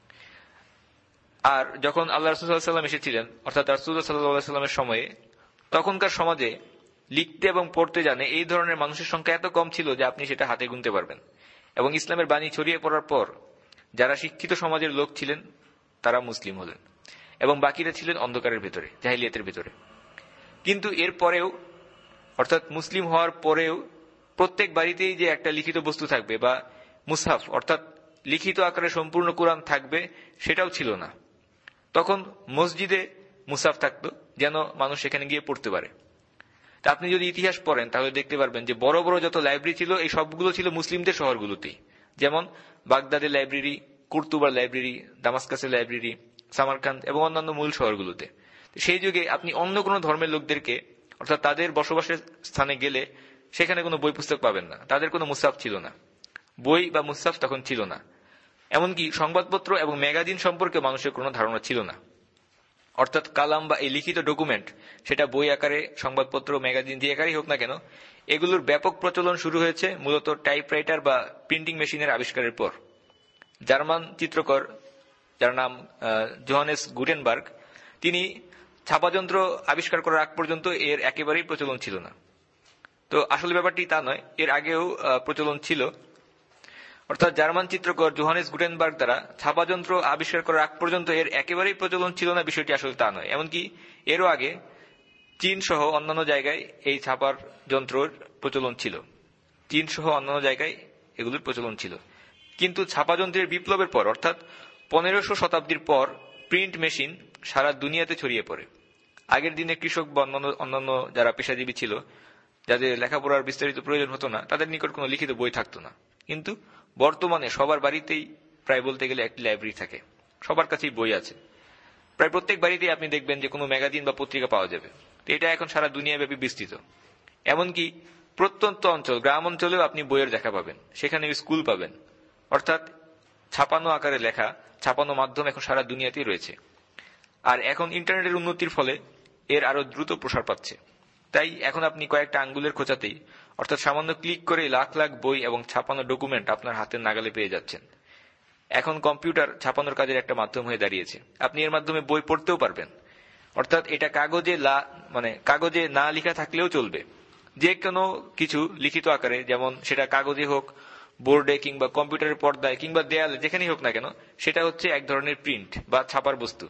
আর যখন আল্লাহ রাসূল সাল্লাল্লাহু আলাইহি ওয়াসাল্লাম এসেছিলেন, অর্থাৎ রাসূলুল্লাহ সাল্লাল্লাহু আলাইহি ওয়াসাল্লামের সময়ে, তখনকার সমাজে লিখতে এবং পড়তে জানে এই ধরনের মানুষের সংখ্যা এত কম ছিল যে আপনি সেটা হাতে গুনতে পারবেন। এবং ইসলামের বাণী ছড়িয়ে পড়ার পর যারা শিক্ষিত সমাজের লোক ছিলেন তারা মুসলিম হলেন, এবং বাকিরা ছিলেন অন্ধকারের ভেতরে, জাহিলিয়াতের ভেতরে। কিন্তু এর পরেও, অর্থাৎ মুসলিম হওয়ার পরেও, প্রত্যেক বাড়িতেই যে একটা লিখিত বস্তু থাকবে বা মুসহাফ অর্থাৎ লিখিত আকারে সম্পূর্ণ কোরআন থাকবে সেটাও ছিল না। তখন মসজিদে মুসহাফ থাকতো যেন মানুষ সেখানে গিয়ে পড়তে পারে। তা আপনি যদি ইতিহাস পড়েন তাহলে দেখতে পারবেন যে বড় বড় যত লাইব্রেরি ছিল এই সবগুলো ছিল মুসলিমদের শহরগুলোতেই, যেমন বাগদাদের লাইব্রেরি, কুর্তুবার লাইব্রেরি, দামাস্কাসের লাইব্রেরি, সামারকান্দ এবং অন্যান্য মূল শহরগুলোতে। সেই যুগে আপনি অন্য কোনো ধর্মের লোকদেরকে, অর্থাৎ তাদের বসবাসের স্থানে গেলে সেখানে কোনো বই পুস্তক পাবেন না, তাদের কোনো মুসহাফ ছিল না, বই বা মুসহাফ তখন ছিল না। এমনকি সংবাদপত্র এবং ম্যাগাজিন সম্পর্কে মানুষের কোনো ধারণা ছিল না। অর্থাৎ কালাম বা এই লিখিত ডকুমেন্ট, সেটা বই আকারে, সংবাদপত্র, ম্যাগাজিন যে আকারেই হোক না কেন, এগুলোর ব্যাপক প্রচলন শুরু হয়েছে মূলত টাইপরাইটার বা প্রিন্টিং মেশিনের আবিষ্কারের পর। জার্মান চিত্রকর, যার নাম জোহানেস গুটেনবার্গ, তিনি ছাপাযন্ত্র আবিষ্কার করার আগ পর্যন্ত এর একেবারেই প্রচলন ছিল না। তো আসলে ব্যাপারটি তা নয়, এর আগেও প্রচলন ছিল। অর্থাৎ জার্মান চিত্রকর জোহানেস গুটেনবার্গ দ্বারা ছাপাযন্ত্র আবিষ্কার করার আগ পর্যন্ত এর একেবারেই প্রচলন ছিল না, বিষয়টি আসলে তা নয়। এমনকি এরও আগে চীন সহ অন্যান্য জায়গায় এই ছাপার যন্ত্রের প্রচলন ছিল, চীন সহ অন্যান্য জায়গায় এগুলোর প্রচলন ছিল। কিন্তু ছাপাযন্ত্রের বিপ্লবের পর, অর্থাৎ 1500 শতাব্দীর পর প্রিন্ট মেশিন সারা দুনিয়াতে ছড়িয়ে পড়ে। আগের দিনে কৃষক বা অন্যান্য যারা পেশাজীবী ছিল, যাদের লেখাপড়ার বিস্তারিত প্রয়োজন হতো না, তাদের নিকট কোনো লিখিত বই থাকতো না। কিন্তু বর্তমানে সবার বাড়িতেই প্রায় বলতে গেলে একটি লাইব্রেরি থাকে, সবার কাছেই বই আছে। প্রায় প্রত্যেক বাড়িতেই আপনি দেখবেন যে কোনো ম্যাগাজিন বা পত্রিকা পাওয়া যাবে। তো এটা এখন সারা দুনিয়াব্যাপী বিস্তৃত। এমনকি প্রত্যন্ত অঞ্চল, গ্রাম অঞ্চলেও আপনি বইয়ের দেখা পাবেন, সেখানে স্কুল পাবেন। অর্থাৎ ছাপানো আকারে লেখা, ছাপানো মাধ্যম এখন সারা দুনিয়াতেই রয়েছে। আর এখন ইন্টারনেটের উন্নতির ফলে এর আরো দ্রুত প্রসার পাচ্ছে। তাই এখন আপনি কয়েকটা আঙ্গুলের খোঁচাতেই, অর্থাৎ সামান্য ক্লিক করে লাখ লাখ বই এবং ছাপানো ডকুমেন্ট আপনার হাতের নাগালে পেয়ে যাচ্ছেন। এখন কম্পিউটার ছাপানোর কাজের একটা মাধ্যম হয়ে দাঁড়িয়েছে। আপনি এর মাধ্যমে বই পড়তেও পারবেন। অর্থাৎ এটা কাগজে না লেখা থাকলেও চলবে। যে কোনো কিছু লিখিত আকারে, যেমন সেটা কাগজে হোক, বোর্ডে কিংবা কম্পিউটারের পর্দায় কিংবা দেয়ালে, যেখানেই হোক না কেন, সেটা হচ্ছে এক ধরনের প্রিন্ট বা ছাপার বস্তু।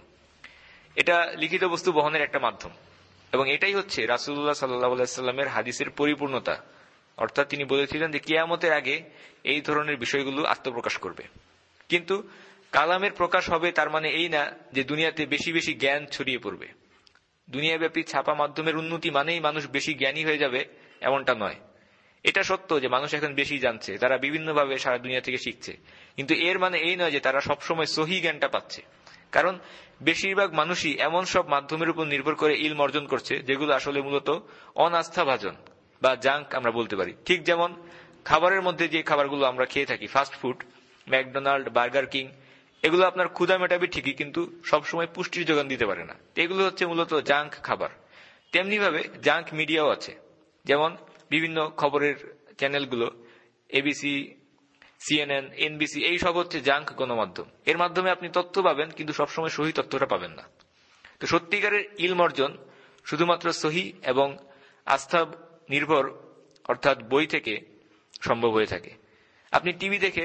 এটা লিখিত বস্তু বহনের একটা মাধ্যম। এবং এটাই হচ্ছে রাসূলুল্লাহ সাল্লাল্লাহু আলাইহি সাল্লামের হাদিসের পরিপূর্ণতা। অর্থাৎ তিনি বলেছিলেন যে কিয়ামতের আগে এই ধরনের বিষয়গুলো আত্মপ্রকাশ করবে। কিন্তু কালামের প্রকাশ হবে তার মানে এই না যে দুনিয়াতে বেশি বেশি জ্ঞান ছড়িয়ে পড়বে। দুনিয়াব্যাপী ছাপা মাধ্যমের উন্নতি মানেই মানুষ বেশি জ্ঞানী হয়ে যাবে, এমনটা নয়। এটা সত্য যে মানুষ এখন বেশি জানছে, তারা বিভিন্নভাবে সারা দুনিয়া থেকে শিখছে, কিন্তু এর মানে এই নয় যে তারা সবসময় সহি জ্ঞানটা পাচ্ছে। কারণ বেশিরভাগ মানুষই এমন সব মাধ্যমের উপর নির্ভর করে ইলম অর্জন করছে যেগুলো আসলে মূলত অনাস্থাভাজন বা জাঙ্ক আমরা বলতে পারি। ঠিক যেমন খাবারের মধ্যে যে খাবারগুলো আমরা খেয়ে থাকি, fast food, McDonald, Burger King, এগুলো আপনার ক্ষুধা মেটাবে ঠিকই, কিন্তু সবসময় পুষ্টির যোগান দিতে পারে না। এগুলো হচ্ছে মূলত জাঙ্ক খাবার। তেমনি ভাবে জাঙ্ক মিডিয়াও আছে, যেমন বিভিন্ন খবরের চ্যানেলগুলো, এবিসি, সিএনএন, এনবিসি, এই সব হচ্ছে জাঙ্ক গণমাধ্যম। এর মাধ্যমে আপনি তথ্য পাবেন, কিন্তু সবসময় সহি তথ্যটা পাবেন না। তো সত্যিকারের ইলম অর্জন শুধুমাত্র সহি এবং আস্থা নির্ভর, অর্থাৎ বই থেকে সম্ভব হয়ে থাকে। আপনি টিভি দেখে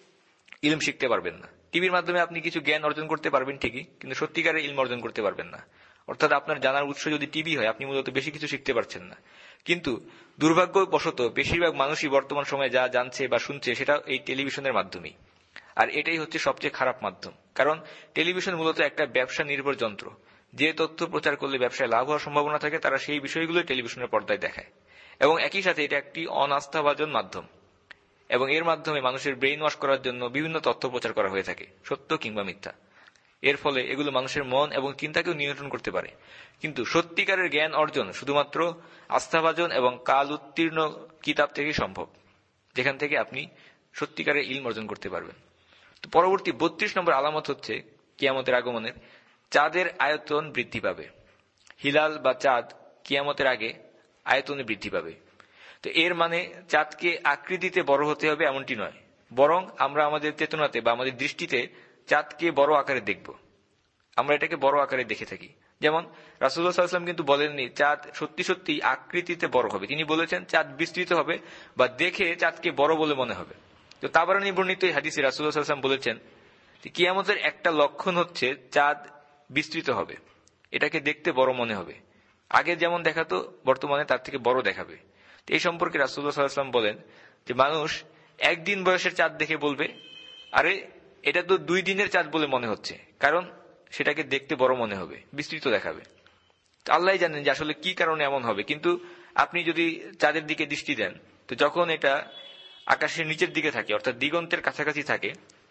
ইলম শিখতে পারবেন না। টিভির মাধ্যমে আপনি কিছু জ্ঞান অর্জন করতে পারবেন ঠিকই, কিন্তু সত্যিকারের ইলম অর্জন করতে পারবেন না। অর্থাৎ আপনার জানার উৎস যদি টিভি হয়, আপনি মূলত বেশি কিছু শিখতে পারছেন না। কিন্তু দুর্ভাগ্যবশত বেশিরভাগ মানুষই বর্তমান সময়ে যা জানছে বা শুনছে সেটা এই টেলিভিশনের মাধ্যমেই। আর এটাই হচ্ছে সবচেয়ে খারাপ মাধ্যম, কারণ টেলিভিশন মূলত একটা ব্যবসা নির্ভর যন্ত্র। যে তথ্য প্রচার করলে ব্যবসায় লাভ হওয়ার সম্ভাবনা থাকে, তারা সেই বিষয়গুলোই টেলিভিশনের পর্দায় দেখায়। এবং একই সাথে এটা একটি অনাস্থাভাজন মাধ্যম, এবং এর মাধ্যমে মানুষের ব্রেইন ওয়াশ করার জন্য বিভিন্ন তথ্য প্রচার করা হয়ে থাকে, সত্য কিংবা মিথ্যা। এর ফলে এগুলো মানুষের মন এবং চিন্তাকেও নিয়ন্ত্রণ করতে পারে। কিন্তু সত্যিকারের জ্ঞান অর্জন শুধুমাত্র আস্থাভাজন এবং কাল উত্তীর্ণ কিতাব থেকেই সম্ভব, যেখান থেকে আপনি সত্যিকারের ইলম অর্জন করতে পারবেন। তো পরবর্তী 32 নম্বর আলামত হচ্ছে কিয়ামতের আগমনের, চাঁদের আয়তন বৃদ্ধি পাবে। হিলাল বা চাঁদ কিয়ামতের আগে আয়তনে বৃদ্ধি পাবে। তো এর মানে চাঁদকে আকৃতিতে বড় হতে হবে এমনটি নয়, বরং আমরা আমাদের চেতনাতে বা আমাদের দৃষ্টিতে চাঁদকে বড় আকারে দেখব, আমরা এটাকে বড় আকারে দেখে থাকি। যেমন রাসূলুল্লাহ সাল্লাল্লাহু আলাইহি ওয়াসাল্লাম কিন্তু বলেননি চাঁদ সত্যি সত্যি আকৃতিতে বড় হবে, তিনি বলেছেন চাঁদ বিস্তৃত হবে বা দেখে চাঁদকে বড় বলে মনে হবে। তো তাবারানী বর্ণিত এই হাদিসে রাসূলুল্লাহ সাল্লাল্লাহু আলাইহি ওয়াসাল্লাম বলেছেন যে কিয়ামতের একটা লক্ষণ হচ্ছে চাঁদ বিস্তৃত হবে, এটাকে দেখতে বড় মনে হবে, আগে যেমন দেখাতো বর্তমানে তার থেকে বড় দেখাবে। এই সম্পর্কে রাসূলুল্লাহ সাল্লাল্লাহু আলাইহি ওয়াসাল্লাম বলেন যে মানুষ একদিন বয়সের চাঁদ দেখে বলবে, আরে এটা তো 2 দিনের চাঁদ বলে মনে হচ্ছে, কারণ সেটাকে দেখতে বড় মনে হবে, বিস্তৃত দেখাবে। আল্লাহ জানেন যে আসলে কি কারণে এমন হবে, কিন্তু আপনি যদি চাঁদের দিকে দৃষ্টি দেন, তো যখন এটা আকাশের নিচের দিকে থাকে অর্থাৎ দিগন্তের কাছাকাছি থাকে,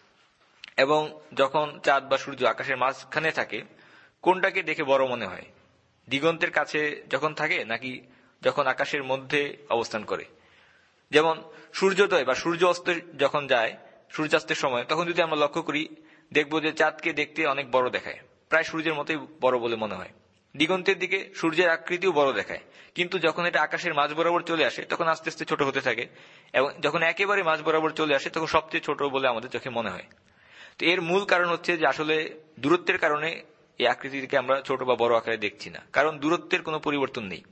এবং যখন চাঁদ বা সূর্য আকাশের মাঝখানে থাকে, কোনটাকে দেখে বড় মনে হয়? দিগন্তের কাছে যখন থাকে নাকি যখন আকাশের মধ্যে অবস্থান করে? যেমন সূর্যোদয় বা সূর্য অস্ত যখন যায়, সূর্যাস্তের সময়, তখন যদি আমরা লক্ষ্য করি দেখব যে চাঁদকে দেখতে অনেক বড় দেখায়, প্রায় সূর্যের মতোই বড় বলে মনে হয়। দিগন্তের দিকে সূর্যের আকৃতিও বড় দেখায়, কিন্তু যখন এটা আকাশের মাঝ বরাবর চলে আসে তখন আস্তে আস্তে ছোট হতে থাকে, এবং যখন একেবারে মাঝ বরাবর চলে আসে তখন সবচেয়ে ছোট বলে আমাদের চোখে মনে হয়। তো এর মূল কারণ হচ্ছে যে আসলে দূরত্বের কারণে এই আকৃতিকে আমরা ছোট বা বড় আকারে দেখছি না, কারণ দূরত্বের কোনো পরিবর্তন নেই।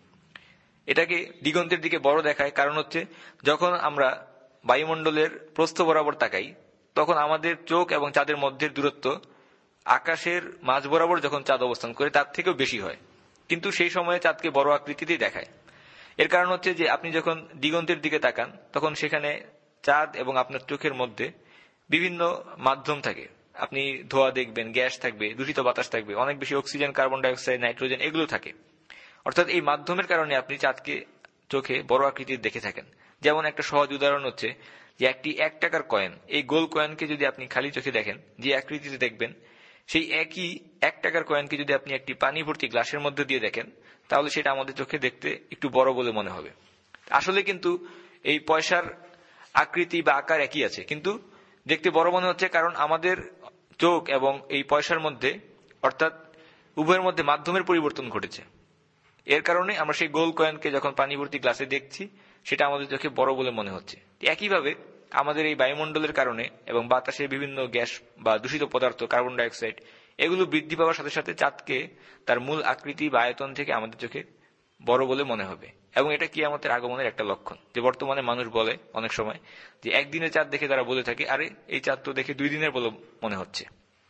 এটাকে দিগন্তের দিকে বড় দেখায় কারণ হচ্ছে যখন আমরা বায়ুমণ্ডলের প্রস্থ বরাবর তাকাই, তখন আমাদের চোখ এবং চাঁদের মধ্যের দূরত্ব আকাশের মাঝ বরাবর যখন চাঁদ অবস্থান করে তার থেকেও বেশি হয়, কিন্তু সেই সময়ে চাঁদকে বড় আকৃতিতেই দেখায়। এর কারণ হচ্ছে যে আপনি যখন দিগন্তের দিকে তাকান তখন সেখানে চাঁদ এবং আপনার চোখের মধ্যে বিভিন্ন মাধ্যম থাকে, আপনি ধোঁয়া দেখবেন, গ্যাস থাকবে, দূষিত বাতাস থাকবে, অনেক বেশি oxygen, carbon dioxide, nitrogen এগুলো থাকে। অর্থাৎ এই মাধ্যমের কারণে আপনি চাঁদকে চোখে বড় আকৃতির দেখে থাকেন। যেমন একটা সহজ উদাহরণ হচ্ছে যে একটি 1 টাকার কয়েন, এই গোল কয়েনকে যদি আপনি খালি চোখে দেখেন, যে আকৃতিতে দেখবেন, সেই একই 1 টাকার কয়েনকে যদি আপনি একটি পানি ভর্তি গ্লাসের মধ্যে দিয়ে দেখেন, তাহলে সেটা আমাদের চোখে দেখতে একটু বড় বলে মনে হবে। আসলে কিন্তু এই পয়সার আকৃতি বা আকার একই আছে, কিন্তু দেখতে বড় মনে হচ্ছে কারণ আমাদের চোখ এবং এই পয়সার মধ্যে, অর্থাৎ উভয়ের মধ্যে মাধ্যমের পরিবর্তন ঘটেছে। এর কারণে আমরা সেই গোল কয়েনকে যখন পানি ভর্তি গ্লাসে দেখছি, সেটা আমাদের চোখে বড় বলে মনে হচ্ছে। একইভাবে আমাদের এই বায়ুমণ্ডলের কারণে এবং বাতাসের বিভিন্ন গ্যাস বা দূষিত পদার্থ, কার্বন ডাই অক্সাইড, এগুলো বৃদ্ধি পাওয়ার সাথে সাথে চাঁদকে তার মূল আকৃতি বা আয়তন থেকে আমাদের চোখে বড় বলে মনে হবে, এবং এটা কিয়ামতের আগমনের একটা লক্ষণ। যে বর্তমানে মানুষ বলে অনেক সময় যে একদিনের চাঁদ দেখে তারা বলে থাকে, আরে এই চাঁদ তো দেখে 2 দিনের বলে মনে হচ্ছে।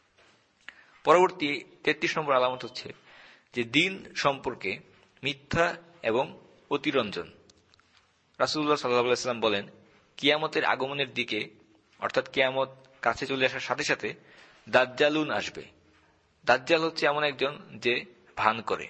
পরবর্তী 33 নম্বর আলামত হচ্ছে যে দিন সম্পর্কে মিথ্যা এবং অতিরঞ্জন। রাসূলুল্লাহ সাল্লাল্লাহু আলাইহি ওয়াসাল্লাম বলেন, কিয়ামতের আগমনের দিকে, অর্থাৎ কিয়ামত কাছে চলে আসার সাথে সাথে দাজ্জালুন আসবে। দাজ্জাল হচ্ছে এমন একজন যে ভান করে।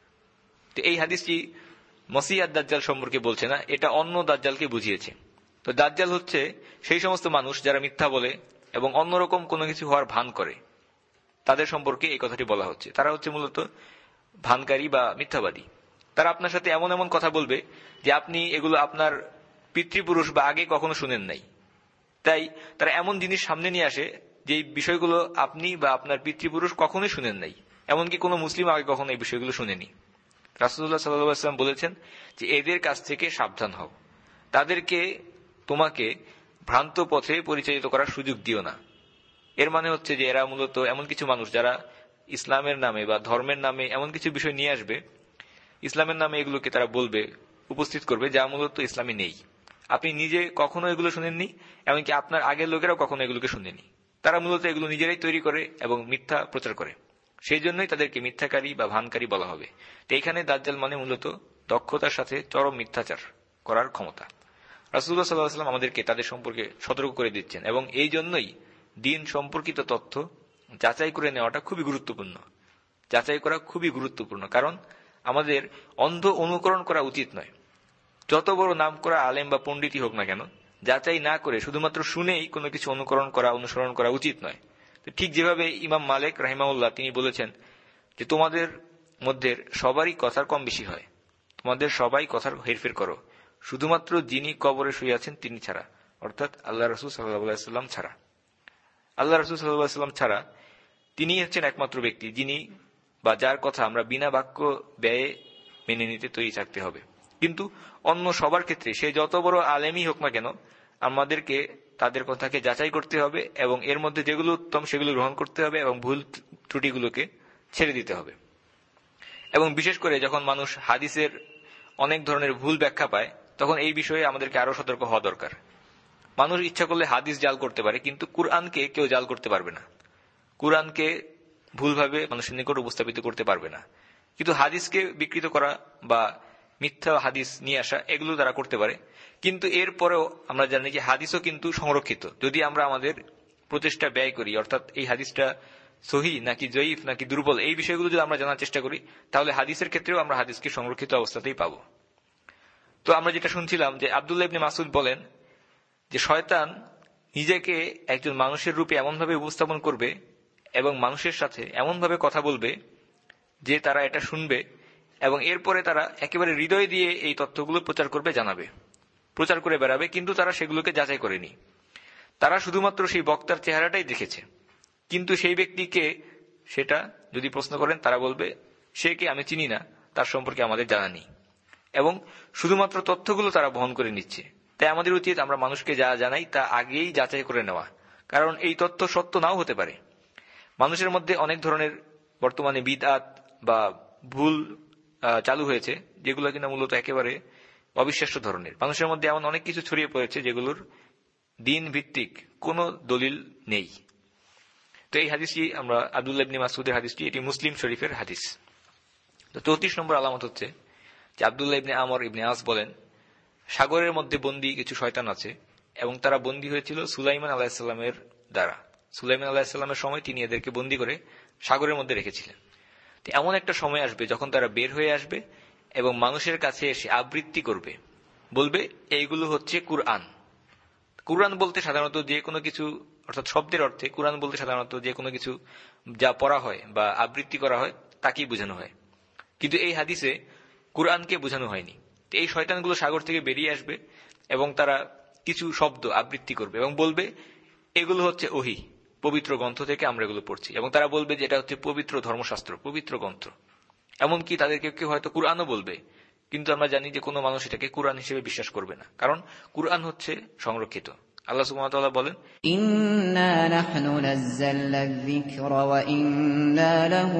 তো এই হাদিসটি মসিহ আদ-দাজ্জাল সম্পর্কে বলছে না, এটা অন্য দাজ্জালকে বুঝিয়েছে। তো দাজ্জাল হচ্ছে সেই সমস্ত মানুষ যারা মিথ্যা বলে এবং অন্যরকম কোনো কিছু হওয়ার ভান করে, তাদের সম্পর্কে এই কথাটি বলা হচ্ছে। তারা হচ্ছে মূলত ভানকারী বা মিথ্যাবাদী। তারা আপনার সাথে এমন এমন কথা বলবে যে আপনি এগুলো আপনার পিতৃপুরুষ বা আগে কখনো শুনেন নাই। তাই তারা এমন জিনিস সামনে নিয়ে আসে যে বিষয়গুলো আপনি বা আপনার পিতৃপুরুষ কখনোই শুনেন নাই, এমনকি কোনো মুসলিম আগে কখনো এই বিষয়গুলো শুনেনি। রাসূলুল্লাহ সাল্লাল্লাহু আলাইহি ওয়াসাল্লাম বলেছেন যে এদের কাছ থেকে সাবধান হও, তাদেরকে তোমাকে ভ্রান্ত পথে পরিচালিত করার সুযোগ দিও না। এর মানে হচ্ছে যে এরা মূলত এমন কিছু মানুষ যারা ইসলামের নামে বা ধর্মের নামে এমন কিছু বিষয় নিয়ে আসবে, ইসলামের নামে এগুলোকে তারা বলবে, উপস্থিত করবে, যা মূলত ইসলামে নেই। আপনি নিজে কখনো এগুলো শুনেননি, এমনকি আপনার আগের লোকেরাও কখনো এগুলোকে শুনেনি। তারা মূলত এগুলো নিজেরাই তৈরি করে এবং মিথ্যা প্রচার করে, সেই জন্যই তাদেরকে মিথ্যাকারী বা ভানকারী বলা হবে। তো এখানে দাজ্জাল মানে মূলত দক্ষতার সাথে চরম মিথ্যাচার করার ক্ষমতা। রাসূলুল্লাহ সাল্লাল্লাহু আলাইহি ওয়াসাল্লাম আমাদেরকে তাদের সম্পর্কে সতর্ক করে দিচ্ছেন, এবং এই জন্যই দিন সম্পর্কিত তথ্য যাচাই করে নেওয়াটা খুবই গুরুত্বপূর্ণ। যাচাই করা খুবই গুরুত্বপূর্ণ, কারণ আমাদের অন্ধ অনুকরণ করা উচিত নয়। যত বড় নাম করা আলেম বা পণ্ডিতই হোক না কেন, যাচাই না করে শুধুমাত্র শুনেই কোনো কিছু অনুসরণ করা উচিত নয়। ঠিক যেভাবে ইমাম মালিক রাহিমাহুল্লাহ তিনি বলেছেন যে তোমাদের মধ্যে সবারই কথার কম বেশি হয়, তোমাদের সবাই কথার হেরফের করো, শুধুমাত্র যিনি কবরে শুয়ে আছেন তিনি ছাড়া, অর্থাৎ আল্লাহ রাসূল সাল্লাল্লাহু আলাইহি ওয়াসাল্লাম ছাড়া। আল্লাহ রাসূল সাল্লাল্লাহু আলাইহি ওয়াসাল্লাম ছাড়া তিনি হচ্ছেন একমাত্র ব্যক্তি যিনি বা যার কথা আমরা বিনা বাক্য ব্যয়ে মেনে নিতে তৈরি থাকতে হবে। কিন্তু অন্য সবার ক্ষেত্রে সে যত বড় আলেমই হোক না কেন, আমাদেরকে তাদের কথাকে যাচাই করতে হবে এবং এর মধ্যে যেগুলো উত্তম সেগুলো গ্রহণ করতে হবে এবং ভুল ত্রুটিগুলোকে ছেড়ে দিতে হবে। এবং বিশেষ করে যখন মানুষ হাদিসের অনেক ধরনের ভুল ব্যাখ্যা পায়, তখন এই বিষয়ে আমাদেরকে আরো সতর্ক হওয়া দরকার। মানুষ ইচ্ছা করলে হাদিস জাল করতে পারে, কিন্তু কুরআনকে কেউ জাল করতে পারবে না। কুরআনকে ভুলভাবে মানুষের নিকট উপস্থাপিত করতে পারবে না। কিন্তু হাদিসকে বিকৃত করা বা মিথ্যা হাদিস নিয়ে আসা এগুলো তারা করতে পারে। কিন্তু এরপরেও আমরা জানি যে হাদিসও কিন্তু সংরক্ষিত। যদি আমরা আমাদের প্রচেষ্টা ব্যয় করি, অর্থাৎ এই হাদিসটা সহি নাকি জয়ীফ নাকি দুর্বল, এই বিষয়গুলো যদি আমরা জানার চেষ্টা করি, তাহলে হাদিসের ক্ষেত্রেও আমরা হাদিসকে সংরক্ষিত অবস্থাতেই পাবো। তো আমরা যেটা শুনছিলাম যে আব্দুল্লাহ ইবনে মাসউদ বলেন যে শয়তান নিজেকে একজন মানুষের রূপে এমনভাবে উপস্থাপন করবে এবং মানুষের সাথে এমনভাবে কথা বলবে যে তারা এটা শুনবে এবং এরপরে তারা একেবারে হৃদয় দিয়ে এই তথ্যগুলো প্রচার করবে, জানাবে, প্রচার করে বেড়াবে, কিন্তু তারা সেগুলোকে যাচাই করেনি। তারা শুধুমাত্র সেই বক্তার চেহারাটাই দেখেছে, কিন্তু সেই ব্যক্তিকে সেটা যদি প্রশ্ন করেন তারা বলবে সে কে আমি চিনি না, তার সম্পর্কে আমাদের জানা নেই, এবং শুধুমাত্র তথ্যগুলো তারা বহন করে নিচ্ছে। তাই আমাদের উচিত আমরা মানুষকে যা জানাই তা আগেই যাচাই করে নেওয়া, কারণ এই তথ্য সত্য নাও হতে পারে। মানুষের মধ্যে অনেক ধরনের বর্তমানে বিদআত বা ভুল চালু হয়েছে, যেগুলো কিনা মূলত একেবারে অবিশ্বাস্য ধরনের। মানুষের মধ্যে এমন অনেক কিছু ছড়িয়ে পড়েছে যেগুলোর দিন ভিত্তিক কোনো দলিল নেই। তো এই হাদিসটি আমরা আব্দুল্লাহ ইবনে মাসউদের হাদিসটি, এটি মুসলিম শরীফের হাদিস। তো 34 নম্বর আলামত হচ্ছে যে আব্দুল্লাহ ইবনে আমর ইবনে আস বলেন, সাগরের মধ্যে বন্দী কিছু শয়তান আছে এবং তারা বন্দী হয়েছিল সুলাইমান আলাইহিসসালামের দ্বারা। সুলাইমান আলাইহিসসালামের সময় তিনি এদেরকে বন্দী করে সাগরের মধ্যে রেখেছিলেন। তো এমন একটা সময় আসবে যখন তারা বের হয়ে আসবে এবং মানুষের কাছে এসে আবৃত্তি করবে, বলবে এইগুলো হচ্ছে কুরআন। কুরআন বলতে সাধারণত যে কোনো কিছু, অর্থাৎ শব্দের অর্থে কুরআন বলতে সাধারণত যে কোনো কিছু যা পড়া হয় বা আবৃত্তি করা হয় তাকেই বোঝানো হয়, কিন্তু এই হাদিসে কুরআনকে বোঝানো হয়নি। এই শয়তানগুলো সাগর থেকে বেরিয়ে আসবে এবং তারা কিছু শব্দ আবৃত্তি করবে এবং বলবে এগুলো হচ্ছে ওহী, পবিত্র গ্রন্থ থেকে আমরা এগুলো পড়ছি, এবং তারা বলবে যে এটা হচ্ছে পবিত্র ধর্মশাস্ত্র, পবিত্র গ্রন্থ। এমনকি তাদেরকে কেউ হয়তো কুরআনও বলবে, কিন্তু আমরা জানি যে কোনো মানুষ এটাকে কুরআন হিসেবে বিশ্বাস করবে না, কারণ কুরআন হচ্ছে সংরক্ষিত। আল্লাহ সুবহানাহু ওয়া তাআলা বলেন, ইন্না নাহনু নাযালনা যিকরা ওয়া ইন্না লাহু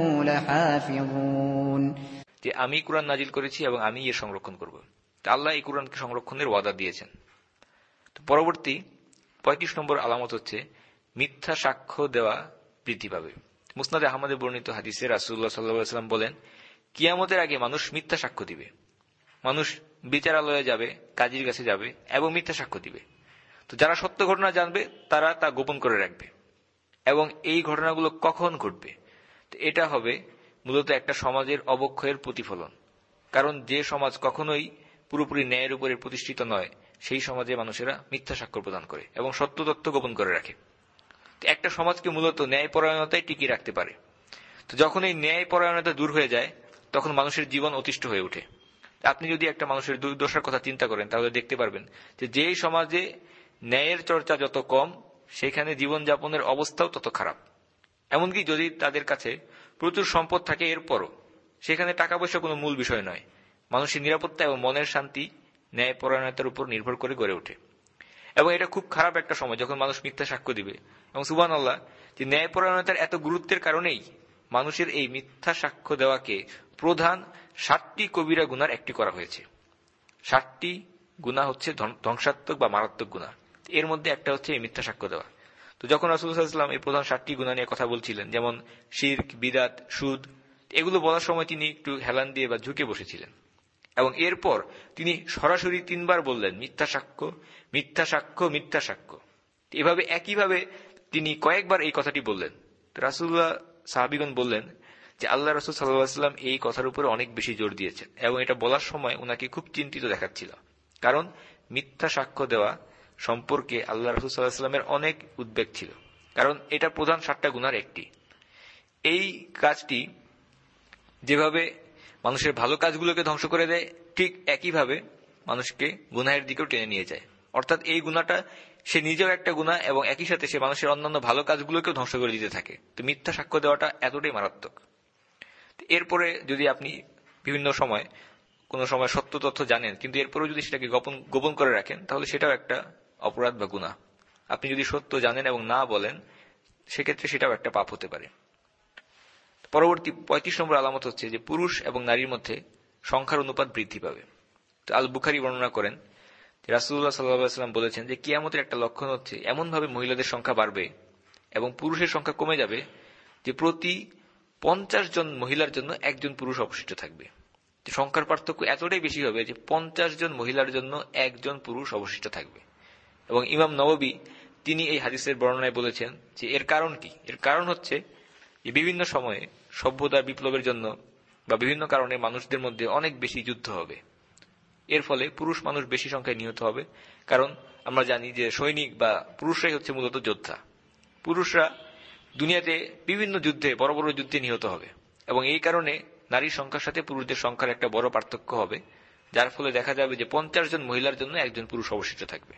লাহাফিযুন, যে আমি কুরআন নাজিল করেছি এবং আমি এর সংরক্ষণ করব। তা আল্লাহ এই কুরআনকে সংরক্ষণের ওয়াদা দিয়েছেন। তো পরবর্তী 35 নম্বর আলামত হচ্ছে মিথ্যা সাক্ষ্য দেওয়া বৃদ্ধি পাবে। মুসনাদে আহমদে বর্ণিত হাদিসে রাসূলুল্লাহ সাল্লাল্লাহু আলাইহি ওয়াসাল্লাম বলেন, কিয়ামতের আগে মানুষ মিথ্যা সাক্ষ্য দিবে। মানুষ বিচারালয়ে যাবে, কাজীর কাছে যাবে এবং মিথ্যা সাক্ষ্য দিবে। তো যারা সত্য ঘটনা জানবে তারা তা গোপন করে রাখবে, এবং এই ঘটনাগুলো কখন ঘটবে? তো এটা হবে মূলত একটা সমাজের অবক্ষয়ের প্রতিফলন। কারণ যে সমাজ কখনোই পুরোপুরি ন্যায়ের উপরে প্রতিষ্ঠিত নয়, সেই সমাজে মানুষেরা মিথ্যা সাক্ষ্য প্রদান করে এবং সত্য তথ্য গোপন করে রাখে। একটা সমাজকে মূলত ন্যায়পরায়ণতাই টিকিয়ে রাখতে পারে। তো যখন এই ন্যায়পরায়ণতা দূর হয়ে যায়, তখন মানুষের জীবন অতিষ্ঠ হয়ে ওঠে। আপনি যদি একটা মানুষের দুর্দশার কথা চিন্তা করেন, তাহলে দেখতে পারবেন যে যেই সমাজে ন্যায়ের চর্চা যত কম, সেখানে জীবনযাপনের অবস্থাও তত খারাপ। এমনকি যদি তাদের কাছে প্রচুর সম্পদ থাকে, এরপরও সেখানে টাকা পয়সা কোনো মূল বিষয় নয়। মানুষের নিরাপত্তা এবং মনের শান্তি ন্যায়পরায়ণতার উপর নির্ভর করে গড়ে ওঠে। এবং এটা খুব খারাপ একটা সময় যখন মানুষ মিথ্যা সাক্ষ্য দিবে। এবং সুবহানাল্লাহ, যে ন্যায়পরায়ণতার এত গুরুত্বের কারণেই মানুষের এই মিথ্যা সাক্ষ্য দেওয়াকে প্রধান 7টি কবিরা গুনার একটি করা হয়েছে। 7টি গুনাহ হচ্ছে ধ্বংসাত্মক বা মারাত্মক গুনাহ, এর মধ্যে একটা হচ্ছে এই মিথ্যা সাক্ষ্য দেওয়া। তো যখন রাসূলুল্লাহ সাল্লাল্লাহু আলাইহি ওয়াসাল্লাম এই প্রধান 7টি গুনাহ নিয়ে কথা বলছিলেন, যেমন শিরক, বিদআত, সুদ, এগুলো বলার সময় তিনি একটু হেলান দিয়ে বা ঝুঁকে বসেছিলেন, এবং এরপর তিনি সরাসরি 3 বার বললেন মিথ্যা সাক্ষ্য, মিথ্যা সাক্ষ্য, মিথ্যা সাক্ষ্য। এভাবে একইভাবে তিনি কয়েকবার এই কথাটি বললেন। রাসূলুল্লাহ সাহাবীগণ বললেন যে আল্লাহ রাসূল সাল্লাল্লাহু আলাইহি ওয়াসাল্লাম এই কথার উপরে অনেক বেশি জোর দিয়েছেন, এবং এটা বলার সময় উনাকে খুব চিন্তিত দেখাচ্ছিল, কারণ মিথ্যা সাক্ষ্য দেওয়া সম্পর্কে আল্লাহ রাসূল সাল্লাল্লাহু আলাইহি ওয়াসাল্লামের অনেক উদ্বেগ ছিল, কারণ এটা প্রধান 7টা গুনার একটি। এই কাজটি যেভাবে মানুষের ভালো কাজগুলোকে ধ্বংস করে দেয়, ঠিক একইভাবে মানুষকে গুনাহের দিকেও টেনে নিয়ে যায়। অর্থাৎ এই গুনাহটা সে নিজেও একটা গুনাহ, এবং একই সাথে সে মানুষের অন্যান্য ভালো কাজগুলোকেও ধ্বংস করে দিতে থাকে। তো মিথ্যা সাক্ষ্য দেওয়াটা এতটাই মারাত্মক। এরপরে যদি আপনি বিভিন্ন সময় কোন সময় সত্য তথ্য জানেন, কিন্তু এরপরেও যদি সেটাকে গোপন করে রাখেন, তাহলে সেটাও একটা অপরাধ বা গুনাহ। আপনি যদি সত্য জানেন এবং না বলেন, সেক্ষেত্রে সেটাও একটা পাপ হতে পারে। পরবর্তী 35 নম্বর আলামত হচ্ছে যে পুরুষ এবং নারীর মধ্যে সংখ্যার অনুপাত বৃদ্ধি পাবে। তো আল বুখারী বর্ণনা করেন যে রাসূলুল্লাহ সাল্লাল্লাহু আলাইহি ওয়াসাল্লাম বলেছেন যে কিয়ামতের একটা লক্ষণ হচ্ছে এমনভাবে মহিলাদের সংখ্যা বাড়বে এবং পুরুষের সংখ্যা কমে যাবে যে প্রতি 50 জন মহিলার জন্য একজন পুরুষ অবশিষ্ট থাকবে। সংখ্যার পার্থক্য এতটাই বেশি হবে যে 50 জন মহিলার জন্য একজন পুরুষ অবশিষ্ট থাকবে। এবং ইমাম নববী তিনি এই হাদিসের বর্ণনায় বলেছেন যে এর কারণ কি? এর কারণ হচ্ছে যে বিভিন্ন সময়ে সভ্যতার বিপ্লবের জন্য বা বিভিন্ন কারণে মানুষদের মধ্যে অনেক বেশি যুদ্ধ হবে। এর ফলে পুরুষ মানুষ বেশি সংখ্যায় নিহত হবে, কারণ আমরা জানি যে সৈনিক বা পুরুষরাই হচ্ছে মূলত যোদ্ধা। পুরুষরা দুনিয়াতে বিভিন্ন যুদ্ধে, বড় বড় যুদ্ধে নিহত হবে এবং এই কারণে নারীর সংখ্যার সাথে পুরুষদের সংখ্যার একটা বড় পার্থক্য হবে, যার ফলে দেখা যাবে যে 50 জন মহিলার জন্য একজন পুরুষ অবশিষ্ট থাকবে।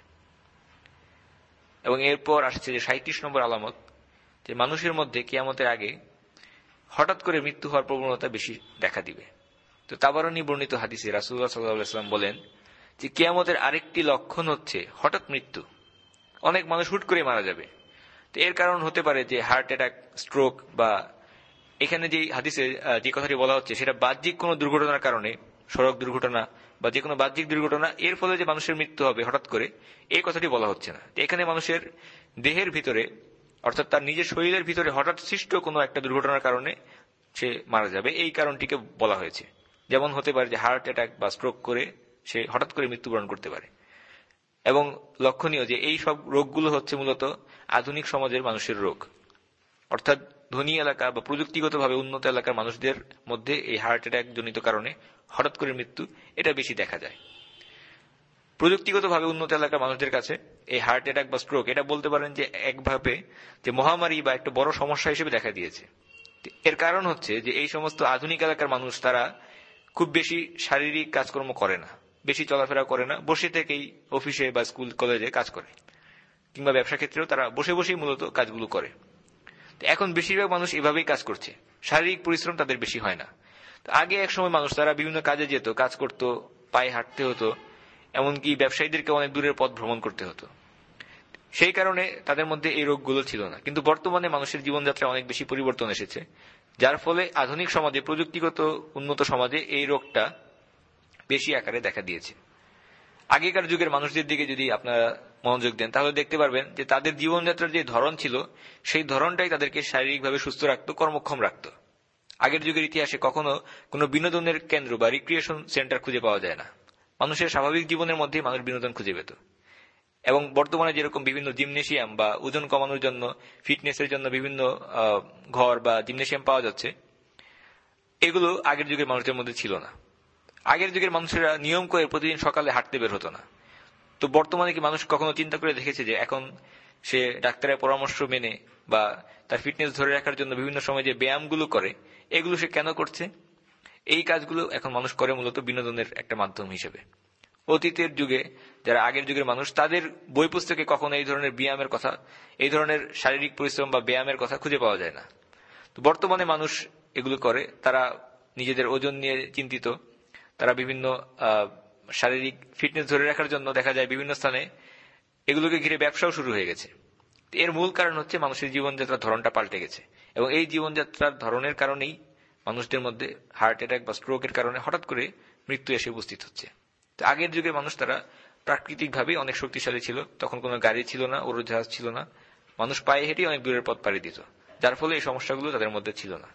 এবং এরপর আসছে যে 37 নম্বর আলামত, যে মানুষের মধ্যে কিয়ামতের আগে হঠাৎ করে মৃত্যু হওয়ার প্রবণতা বেশি দেখা দিবে। তো তাবারানী বর্ণিত হাদিসে রাসূলুল্লাহ সাল্লাল্লাহু আলাইহি ওয়াসাল্লাম বলেন যে কিয়ামতের আরেকটি লক্ষণ হচ্ছে হঠাৎ মৃত্যু। অনেক মানুষ হুট করে মারা যাবে। তো এর কারণ হতে পারে যে হার্ট অ্যাটাক, স্ট্রোক, বা এখানে যে হাদিসে যে কথাটি বলা হচ্ছে সেটা বাহ্যিক কোনো দুর্ঘটনার কারণে, সড়ক দুর্ঘটনা বা যে কোনো বাহ্যিক দুর্ঘটনা, এর ফলে যে মানুষের মৃত্যু হবে হঠাৎ করে, এই কথাটি বলা হচ্ছে না। এখানে মানুষের দেহের ভিতরে, অর্থাৎ তার নিজের শরীরের ভিতরে হঠাৎ সৃষ্ট কোনো একটা দুর্ঘটনার কারণে সে মারা যাবে, এই কারণটিকে বলা হয়েছে। যেমন হতে পারে যে হার্ট অ্যাটাক বা স্ট্রোক করে সে হঠাৎ করে মৃত্যুবরণ করতে পারে। এবং লক্ষণীয় যে এই সব রোগগুলো হচ্ছে মূলত আধুনিক সমাজের মানুষের রোগ, অর্থাৎ ধনী এলাকা বা প্রযুক্তিগতভাবে উন্নত এলাকার মানুষদের মধ্যে এই হার্ট অ্যাটাক জনিত কারণে হঠাৎ করে মৃত্যু এটা বেশি দেখা যায়। প্রযুক্তিগতভাবে উন্নত এলাকার মানুষদের কাছে এই হার্ট অ্যাটাক বা স্ট্রোক এটা বলতে পারেন যে একভাবে যে মহামারী বা একটা বড় সমস্যা হিসেবে দেখা দিয়েছে। এর কারণ হচ্ছে যে এই সমস্ত আধুনিক এলাকার মানুষ তারা খুব বেশি শারীরিক কাজকর্ম করে না, বেশি চলাফেরা করে না, বসে থেকেই অফিসে বা স্কুল কলেজে কাজ করে, কিংবা ব্যবসা ক্ষেত্রেও তারা বসে বসেই মূলত কাজগুলো করে। এখন বেশিরভাগ মানুষ এভাবেই কাজ করছে, শারীরিক পরিশ্রম তাদের বেশি হয় না। আগে এক সময় মানুষ তারা বিভিন্ন কাজে যেত, কাজ করত, পায়ে হাঁটতে হতো, এমনকি ব্যবসায়ীদেরকে অনেক দূরের পথ ভ্রমণ করতে হতো। সেই কারণে তাদের মধ্যে এই রোগগুলো ছিল না। কিন্তু বর্তমানে মানুষের জীবনযাত্রায় অনেক বেশি পরিবর্তন এসেছে, যার ফলে আধুনিক সমাজে, প্রযুক্তিগত উন্নত সমাজে এই রোগটা বেশি আকারে দেখা দিয়েছে। আগেকার যুগের মানুষদের দিকে যদি আপনারা মনোযোগ দেন তাহলে দেখতে পারবেন যে তাদের জীবনযাত্রার যে ধরন ছিল সেই ধরনটাই তাদেরকে শারীরিকভাবে সুস্থ রাখত, কর্মক্ষম রাখত। আগের যুগের ইতিহাসে কখনো কোনো বিনোদনের কেন্দ্র বা রিক্রিয়েশন সেন্টার খুঁজে পাওয়া যায় না। মানুষের স্বাভাবিক জীবনের মধ্যেই মানুষ বিনোদন খুঁজে পেত। এবং বর্তমানে যেরকম বিভিন্ন জিমনেশিয়াম বা ওজন কমানোর জন্য, ফিটনেসের জন্য বিভিন্ন ঘর বা জিমনেশিয়াম পাওয়া যাচ্ছে, এগুলো আগের যুগের মানুষদের মধ্যে ছিল না। আগের যুগের মানুষেরা নিয়ম করে প্রতিদিন সকালে হাঁটতে বের হতো না। তো বর্তমানে কি মানুষ কখনো চিন্তা করে দেখেছে যে এখন সে ডাক্তারের পরামর্শ মেনে বা তার ফিটনেস ধরে রাখার জন্য বিভিন্ন সময় যে ব্যায়ামগুলো করে, এগুলো সে কেন করছে? এই কাজগুলো এখন মানুষ করে মূলত বিনোদনের একটা মাধ্যম হিসেবে। অতীতের যুগে যারা আগের যুগের মানুষ, তাদের বই পুস্তকে কখনো এই ধরনের ব্যায়ামের কথা, এই ধরনের শারীরিক পরিশ্রম বা ব্যায়ামের কথা খুঁজে পাওয়া যায় না। তো বর্তমানে মানুষ এগুলো করে, তারা নিজেদের ওজন নিয়ে চিন্তিত, তারা বিভিন্ন শারীরিক ফিটনেস ধরে রাখার জন্য দেখা যায় বিভিন্ন স্থানে এগুলোকে ঘিরে ব্যবসাও শুরু হয়ে গেছে। এর মূল কারণ হচ্ছে মানুষের জীবনযাত্রার ধরনটা পাল্টে গেছে, এবং এই জীবনযাত্রার ধরনের কারণেই মানুষদের মধ্যে হার্ট অ্যাটাক বা স্ট্রোকের কারণে হঠাৎ করে মৃত্যু এসে উপস্থিত হচ্ছে। তো আগের যুগের মানুষ তারা প্রাকৃতিকভাবে অনেক শক্তিশালী ছিল, তখন কোনো গাড়ি ছিল না, উড়োজাহাজ ছিল না, মানুষ পায়ে হেঁটে অনেক দূরের পথ পাড়ি দিত, যার ফলে এই সমস্যাগুলো তাদের মধ্যে ছিল না।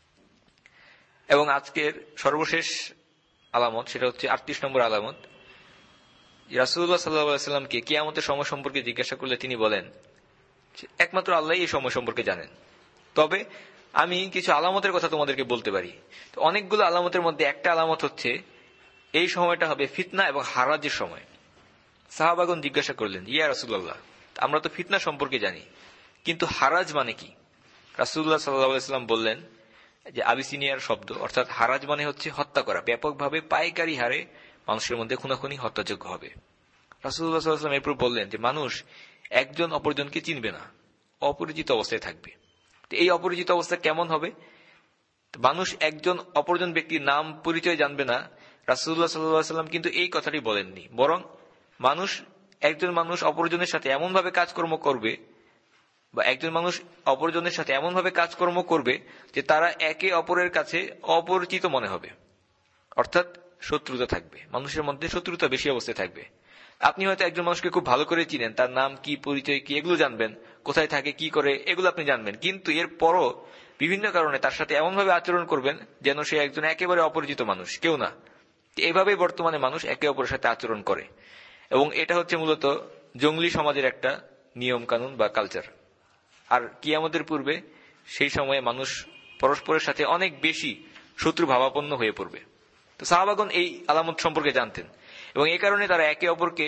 এবং আজকের সর্বশেষ আলামত, সেটা হচ্ছে 38 নম্বর আলামত। রাসূলুল্লাহ সাল্লাল্লাহু আলাইহি ওয়াসাল্লামকে কিয়ামতের সময় সম্পর্কে জিজ্ঞাসা করলে তিনি বলেন একমাত্র আল্লাহই এই সময় সম্পর্কে জানেন, তবে আমি কিছু আলামতের কথা তোমাদেরকে বলতে পারি। তো অনেকগুলো আলামতের মধ্যে একটা আলামত হচ্ছে এই সময়টা হবে ফিতনা এবং হারাজের সময়। সাহাবাগণ জিজ্ঞাসা করলেন, ইয়া রাসূলুল্লাহ, আমরা তো ফিতনা সম্পর্কে জানি, কিন্তু হারাজ মানে কি? রাসূলুল্লাহ সাল্লাল্লাহু আলাইহি ওয়াসাল্লাম বললেন যে আবিসিনিয়ার শব্দ, অর্থাৎ হারাজ মানে হচ্ছে হত্যা করা, ব্যাপকভাবে পাইকারি হারে মানুষের মধ্যে খুনাখুনি হত্যাযোগ্য হবে। রাসূলুল্লাহ সাল্লাল্লাহু আলাইহি ওয়াসাল্লাম এরপর বললেন যে মানুষ একজন অপরজনকে চিনবে না, অপরিচিত অবস্থায় থাকবে। তো এই অপরিচিত অবস্থা কেমন হবে? মানুষ একজন অপরজন ব্যক্তির নাম পরিচয় জানবে না। রাসূলুল্লাহ সাল্লাল্লাহু আলাইহি ওয়াসাল্লাম কিন্তু এই কথাটি বলেননি, বরং মানুষ একজন মানুষ অপরজনের সাথে এমনভাবে কাজকর্ম করবে, বা একজন মানুষ অপরজনের সাথে এমনভাবে কাজকর্ম করবে যে তারা একে অপরের কাছে অপরিচিত মনে হবে, অর্থাৎ শত্রুতা থাকবে, মানুষের মধ্যে শত্রুতা বেশি অবস্থায় থাকবে। আপনি হয়তো একজন মানুষকে খুব ভালো করে চিনেন, তার নাম কি, পরিচয় কি, এগুলো জানবেন, কোথায় থাকে, কি করে, এগুলো আপনি জানবেন, কিন্তু এর পরও বিভিন্ন কারণে তার সাথে এমনভাবে আচরণ করবেন যেন সে একজন একেবারে অপরিচিত মানুষ, কেউ না। এভাবেই বর্তমানে মানুষ একে অপরের সাথে আচরণ করে, এবং এটা হচ্ছে মূলত জঙ্গলি সমাজের একটা নিয়ম কানুন বা কালচার। আর কিয়ামতের পূর্বে সেই সময়ে মানুষ পরস্পরের সাথে অনেক বেশি শত্রু ভাবাপন্ন হয়ে পড়বে। তো সাহাবাগণ এই আলামত সম্পর্কে জানতেন, এবং এই কারণে তারা একে অপরকে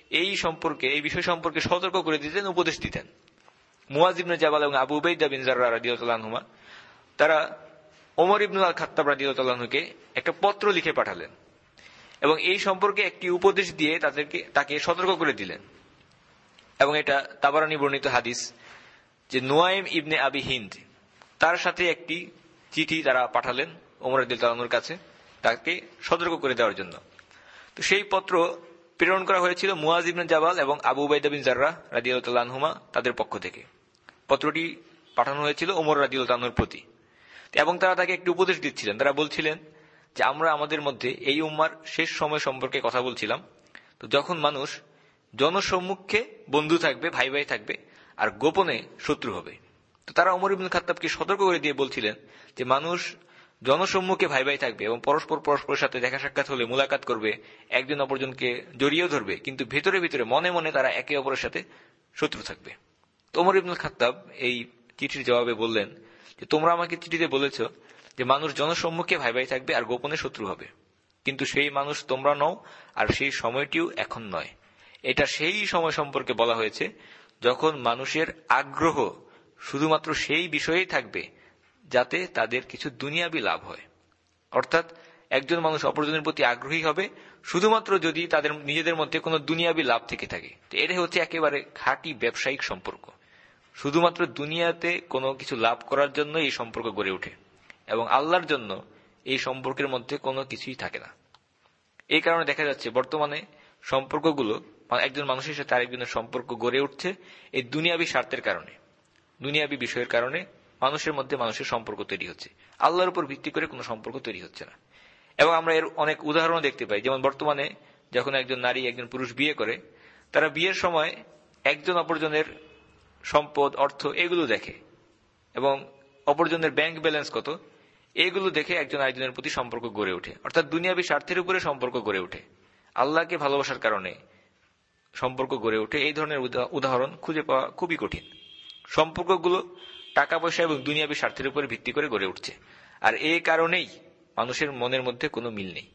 এই বিষয় সম্পর্কে সতর্ক করে দিতেন, উপদেশ দিতেন। মুয়াজ ইবনে জাবাল এবং আবু উবাইদা বিন জাররাহ রাদিয়াল্লাহু আনহুমা তারা ওমর ইবনুল খাত্তাব রাদিয়াল্লাহু আনহুকে একটা পত্র লিখে পাঠালেন, এবং এই সম্পর্কে একটি উপদেশ দিয়ে তাকে সতর্ক করে দিলেন। এবং এটা তাবারানী বর্ণিত হাদিস যে নুয়াইম ইবনে আবি হিন্দ তার সাথে একটি চিঠি তারা পাঠালেন ওমর রাদিয়াল্লাহু আনহুর কাছে, তাকে সতর্ক করে দেওয়ার জন্য। তো সেই পত্র প্রেরণ করা হয়েছিল মুয়াজ ইবনে জাবাল এবং আবু উবাইদা বিন জাররাহ রাদিয়াল্লাহু আনহুমা তাদের পক্ষ থেকে। পত্রটি পাঠানো হয়েছিল ওমর রাদিয়াল্লাহু আনহুর প্রতি, এবং তারা তাকে একটি উপদেশ দিচ্ছিলেন। তারা বলছিলেন যে আমরা আমাদের মধ্যে এই উম্মার শেষ সময় সম্পর্কে কথা বলছিলাম, তো যখন মানুষ জনসম্মুখে বন্ধু থাকবে, ভাই ভাই থাকবে, আর গোপনে শত্রু হবে। তো তারা ওমর ইবনুল খাত্তাবকে সতর্ক করে দিয়ে বলছিলেন যে মানুষ জনসম্মুখে ভাই ভাই থাকবে এবং পরস্পরের সাথে দেখা সাক্ষাৎ হলে মুলাকাত করবে, একজন অপরজনকে জড়িয়েও ধরবে, কিন্তু ভেতরে ভিতরে মনে মনে তারা একে অপরের সাথে শত্রু থাকবে। তো ওমর ইবনুল খাত্তাব এই চিঠির জবাবে বললেন যে তোমরা আমাকে চিঠিতে বলেছ যে মানুষ জনসম্মুখে ভাই ভাই থাকবে আর গোপনে শত্রু হবে, কিন্তু সেই মানুষ তোমরা নও, আর সেই সময়টিও এখন নয়। এটা সেই সময় সম্পর্কে বলা হয়েছে যখন মানুষের আগ্রহ শুধুমাত্র সেই বিষয়েই থাকবে যাতে তাদের কিছু দুনিয়াবি লাভ হয়। অর্থাৎ একজন মানুষ অপরজনের প্রতি আগ্রহী হবে শুধুমাত্র যদি তাদের নিজেদের মধ্যে কোনো দুনিয়াবি লাভ থেকে থাকে। এটাই হচ্ছে একেবারে খাঁটি ব্যবসায়িক সম্পর্ক। শুধুমাত্র দুনিয়াতে কোনো কিছু লাভ করার জন্য এই সম্পর্ক গড়ে ওঠে, এবং আল্লাহর জন্য এই সম্পর্কের মধ্যে কোনো কিছুই থাকে না। এই কারণে দেখা যাচ্ছে বর্তমানে সম্পর্কগুলো, একজন মানুষের সাথে আরেকজনের সম্পর্ক গড়ে উঠছে এই দুনিয়াবি স্বার্থের কারণে, দুনিয়াবি বিষয়ের কারণে মানুষের মধ্যে মানুষের সম্পর্ক তৈরি হচ্ছে, আল্লাহর উপর ভিত্তি করে কোনো সম্পর্ক তৈরি হচ্ছে না। এবং আমরা এর অনেক উদাহরণও দেখতে পাই। যেমন বর্তমানে যখন একজন নারী একজন পুরুষ বিয়ে করে, তারা বিয়ের সময় একজন অপরজনের সম্পদ, অর্থ এগুলো দেখে, এবং অপরজনের ব্যাংক ব্যালেন্স কত এগুলো দেখে একজন আরেকজনের প্রতি সম্পর্ক গড়ে ওঠে। অর্থাৎ দুনিয়াবি স্বার্থের উপরে সম্পর্ক গড়ে ওঠে, আল্লাহকে ভালোবাসার কারণে সম্পর্ক গড়ে ওঠে। এই ধরনের উদাহরণ খুঁজে পাওয়া খুবই কঠিন। সম্পর্কগুলো টাকা পয়সা এবং দুনিয়াবি স্বার্থের উপরে ভিত্তি করে গড়ে উঠছে, আর এই কারণেই মানুষের মনের মধ্যে কোনো মিল নেই।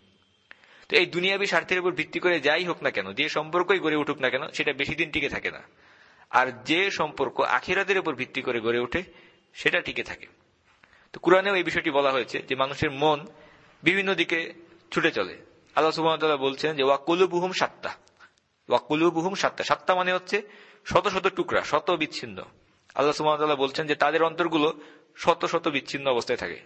তো এই দুনিয়াবি স্বার্থের উপর ভিত্তি করে যাই হোক না কেন, যে সম্পর্কই গড়ে উঠুক না কেন, সেটা বেশি দিন টিকে থাকে না। আর যে সম্পর্ক আখিরাতের উপর ভিত্তি করে গড়ে ওঠে সেটা টিকে থাকে। তো কুরআনেও এই বিষয়টি বলা হয়েছে যে মানুষের মন বিভিন্ন দিকে ছুটে চলে। আল্লাহ সুবহানাহু ওয়া তাআলা বলছেন যে ওয়াকুলুবুহুম শাত্তা, ওয়াকুলুবুহুম শাত্তা, শাত্তা মানে হচ্ছে শত শত টুকরা, শত বিচ্ছিন্ন। আল্লাহ সুবহানাহু ওয়া তাআলা বলছেন যে তাদের অন্তরগুলো শত শত বিচ্ছিন্ন অবস্থায় থাকে,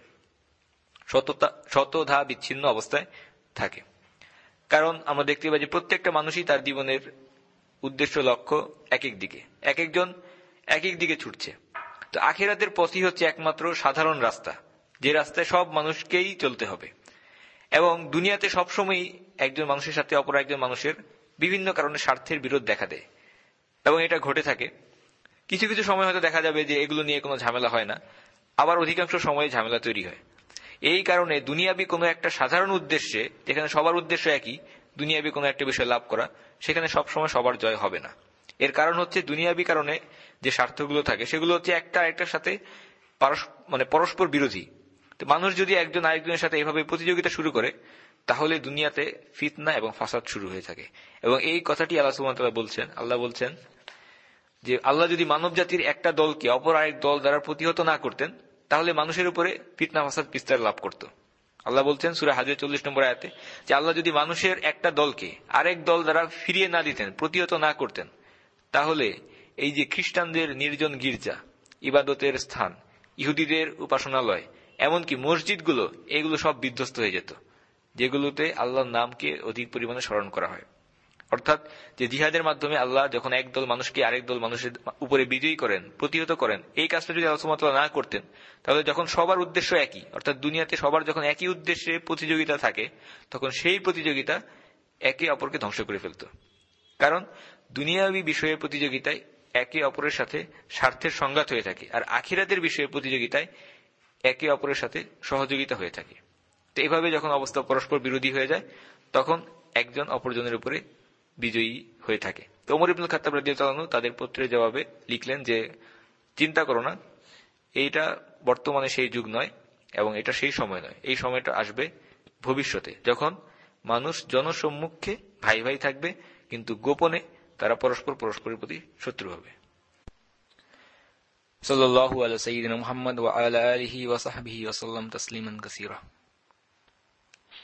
শতধা বিচ্ছিন্ন অবস্থায় থাকে। কারণ আমরা দেখতে পাই যে প্রত্যেকটা মানুষই তার জীবনের উদ্দেশ্য, লক্ষ্য এক এক দিকে, এক একজন এক এক দিকে ছুটছে। তো আখিরাতের পথই হচ্ছে একমাত্র সাধারণ রাস্তা, যে রাস্তায় সব মানুষকেই চলতে হবে। এবং দুনিয়াতে সবসময়ই একজন মানুষের সাথে অপর একজন মানুষের বিভিন্ন কারণে স্বার্থের বিরোধ দেখা দেয়, এবং এটা ঘটে থাকে। কিছু কিছু সময় হয়তো দেখা যাবে যে এগুলো নিয়ে কোনো ঝামেলা হয় না, আবার অধিকাংশ সময়ে ঝামেলা তৈরি হয়। এই কারণে দুনিয়াবি কোনো একটা সাধারণ উদ্দেশ্যে, যেখানে সবার উদ্দেশ্য একই, দুনিয়াবি কোনো একটা বিষয় লাভ করা, সেখানে সবসময় সবার জয় হবে না। এর কারণ হচ্ছে দুনিয়াবি কারণে যে স্বার্থগুলো থাকে সেগুলো হচ্ছে একটা আরেকটার সাথে পরস্পর বিরোধী। তো মানুষ যদি একজন আরেকজনের সাথে এভাবে প্রতিযোগিতা শুরু করে, তাহলে দুনিয়াতে ফিতনা এবং ফাসাদ শুরু হয়ে থাকে। এবং এই কথাটি আল্লাহ সুবহানাহু ওয়া তাআলা বলছেন, আল্লাহ বলছেন যে আল্লাহ যদি মানব জাতির একটা দলকে অপর আরেক দল দ্বারা প্রতিহত না করতেন, তাহলে মানুষের উপরে ফিতনা ফাসাদ বিস্তার লাভ করত। আল্লাহ বলছেন সূরা হাজরের 40 নম্বর আয়াতে যে আল্লাহ যদি মানুষের একটা দলকে আরেক দল দ্বারা ফিরিয়ে না দিতেন, প্রতিহত না করতেন, তাহলে এই যে খ্রিস্টানদের নির্জন গির্জা, ইবাদতের স্থান, ইহুদিদের উপাসনালয়, এমনকি মসজিদগুলো, এগুলো সব বিধ্বস্ত হয়ে যেত, যেগুলোতে আল্লাহর নামকে অধিক পরিমাণে স্মরণ করা হয়। অর্থাৎ যে জিহাদের মাধ্যমে আল্লাহ যখন একদল মানুষকে আরেক দল মানুষের উপরে বিজয়ী করেন, প্রতিহত করেন, এই কাজটা যদি আল্লাহ সুবহানাহু ওয়া তাআলা না করতেন, তাহলে যখন সবার উদ্দেশ্য একই, অর্থাৎ দুনিয়াতে সবার যখন একই উদ্দেশ্যে প্রতিযোগিতা থাকে, তখন সেই প্রতিযোগিতা একে অপরকে ধ্বংস করে ফেলত। কারণ দুনিয়াবী বিষয়ের প্রতিযোগিতায় একে অপরের সাথে স্বার্থের সংঘাত হয়ে থাকে, আর আখিরাতের বিষয়ের প্রতিযোগিতায় একে অপরের সাথে সহযোগিতা হয়ে থাকে। তো এইভাবে যখন অবস্থা পরস্পর বিরোধী হয়ে যায়, তখন একজন অপরজনের উপরে বিজয়ী হয়ে থাকে। তো ওমর ইবনুল খাত্তাব রাদিয়াল্লাহু আনহু তাদের পত্রের জবাবে লিখলেন যে, চিন্তা করো না, এইটা বর্তমানে সেই যুগ নয় এবং এটা সেই সময় নয়। এই সময়টা আসবে ভবিষ্যতে, যখন মানুষ জনসম্মুখে ভাই ভাই থাকবে, কিন্তু গোপনে তারা পরস্পরের প্রতি শত্রু হবে। সাল্লাল্লাহু আলা সাইয়্যিদিনা মুহাম্মদ ওয়া আলা আলিহি ওয়া সাহবিহি ওয়া সাল্লাম তাসলিমান কাসীরা।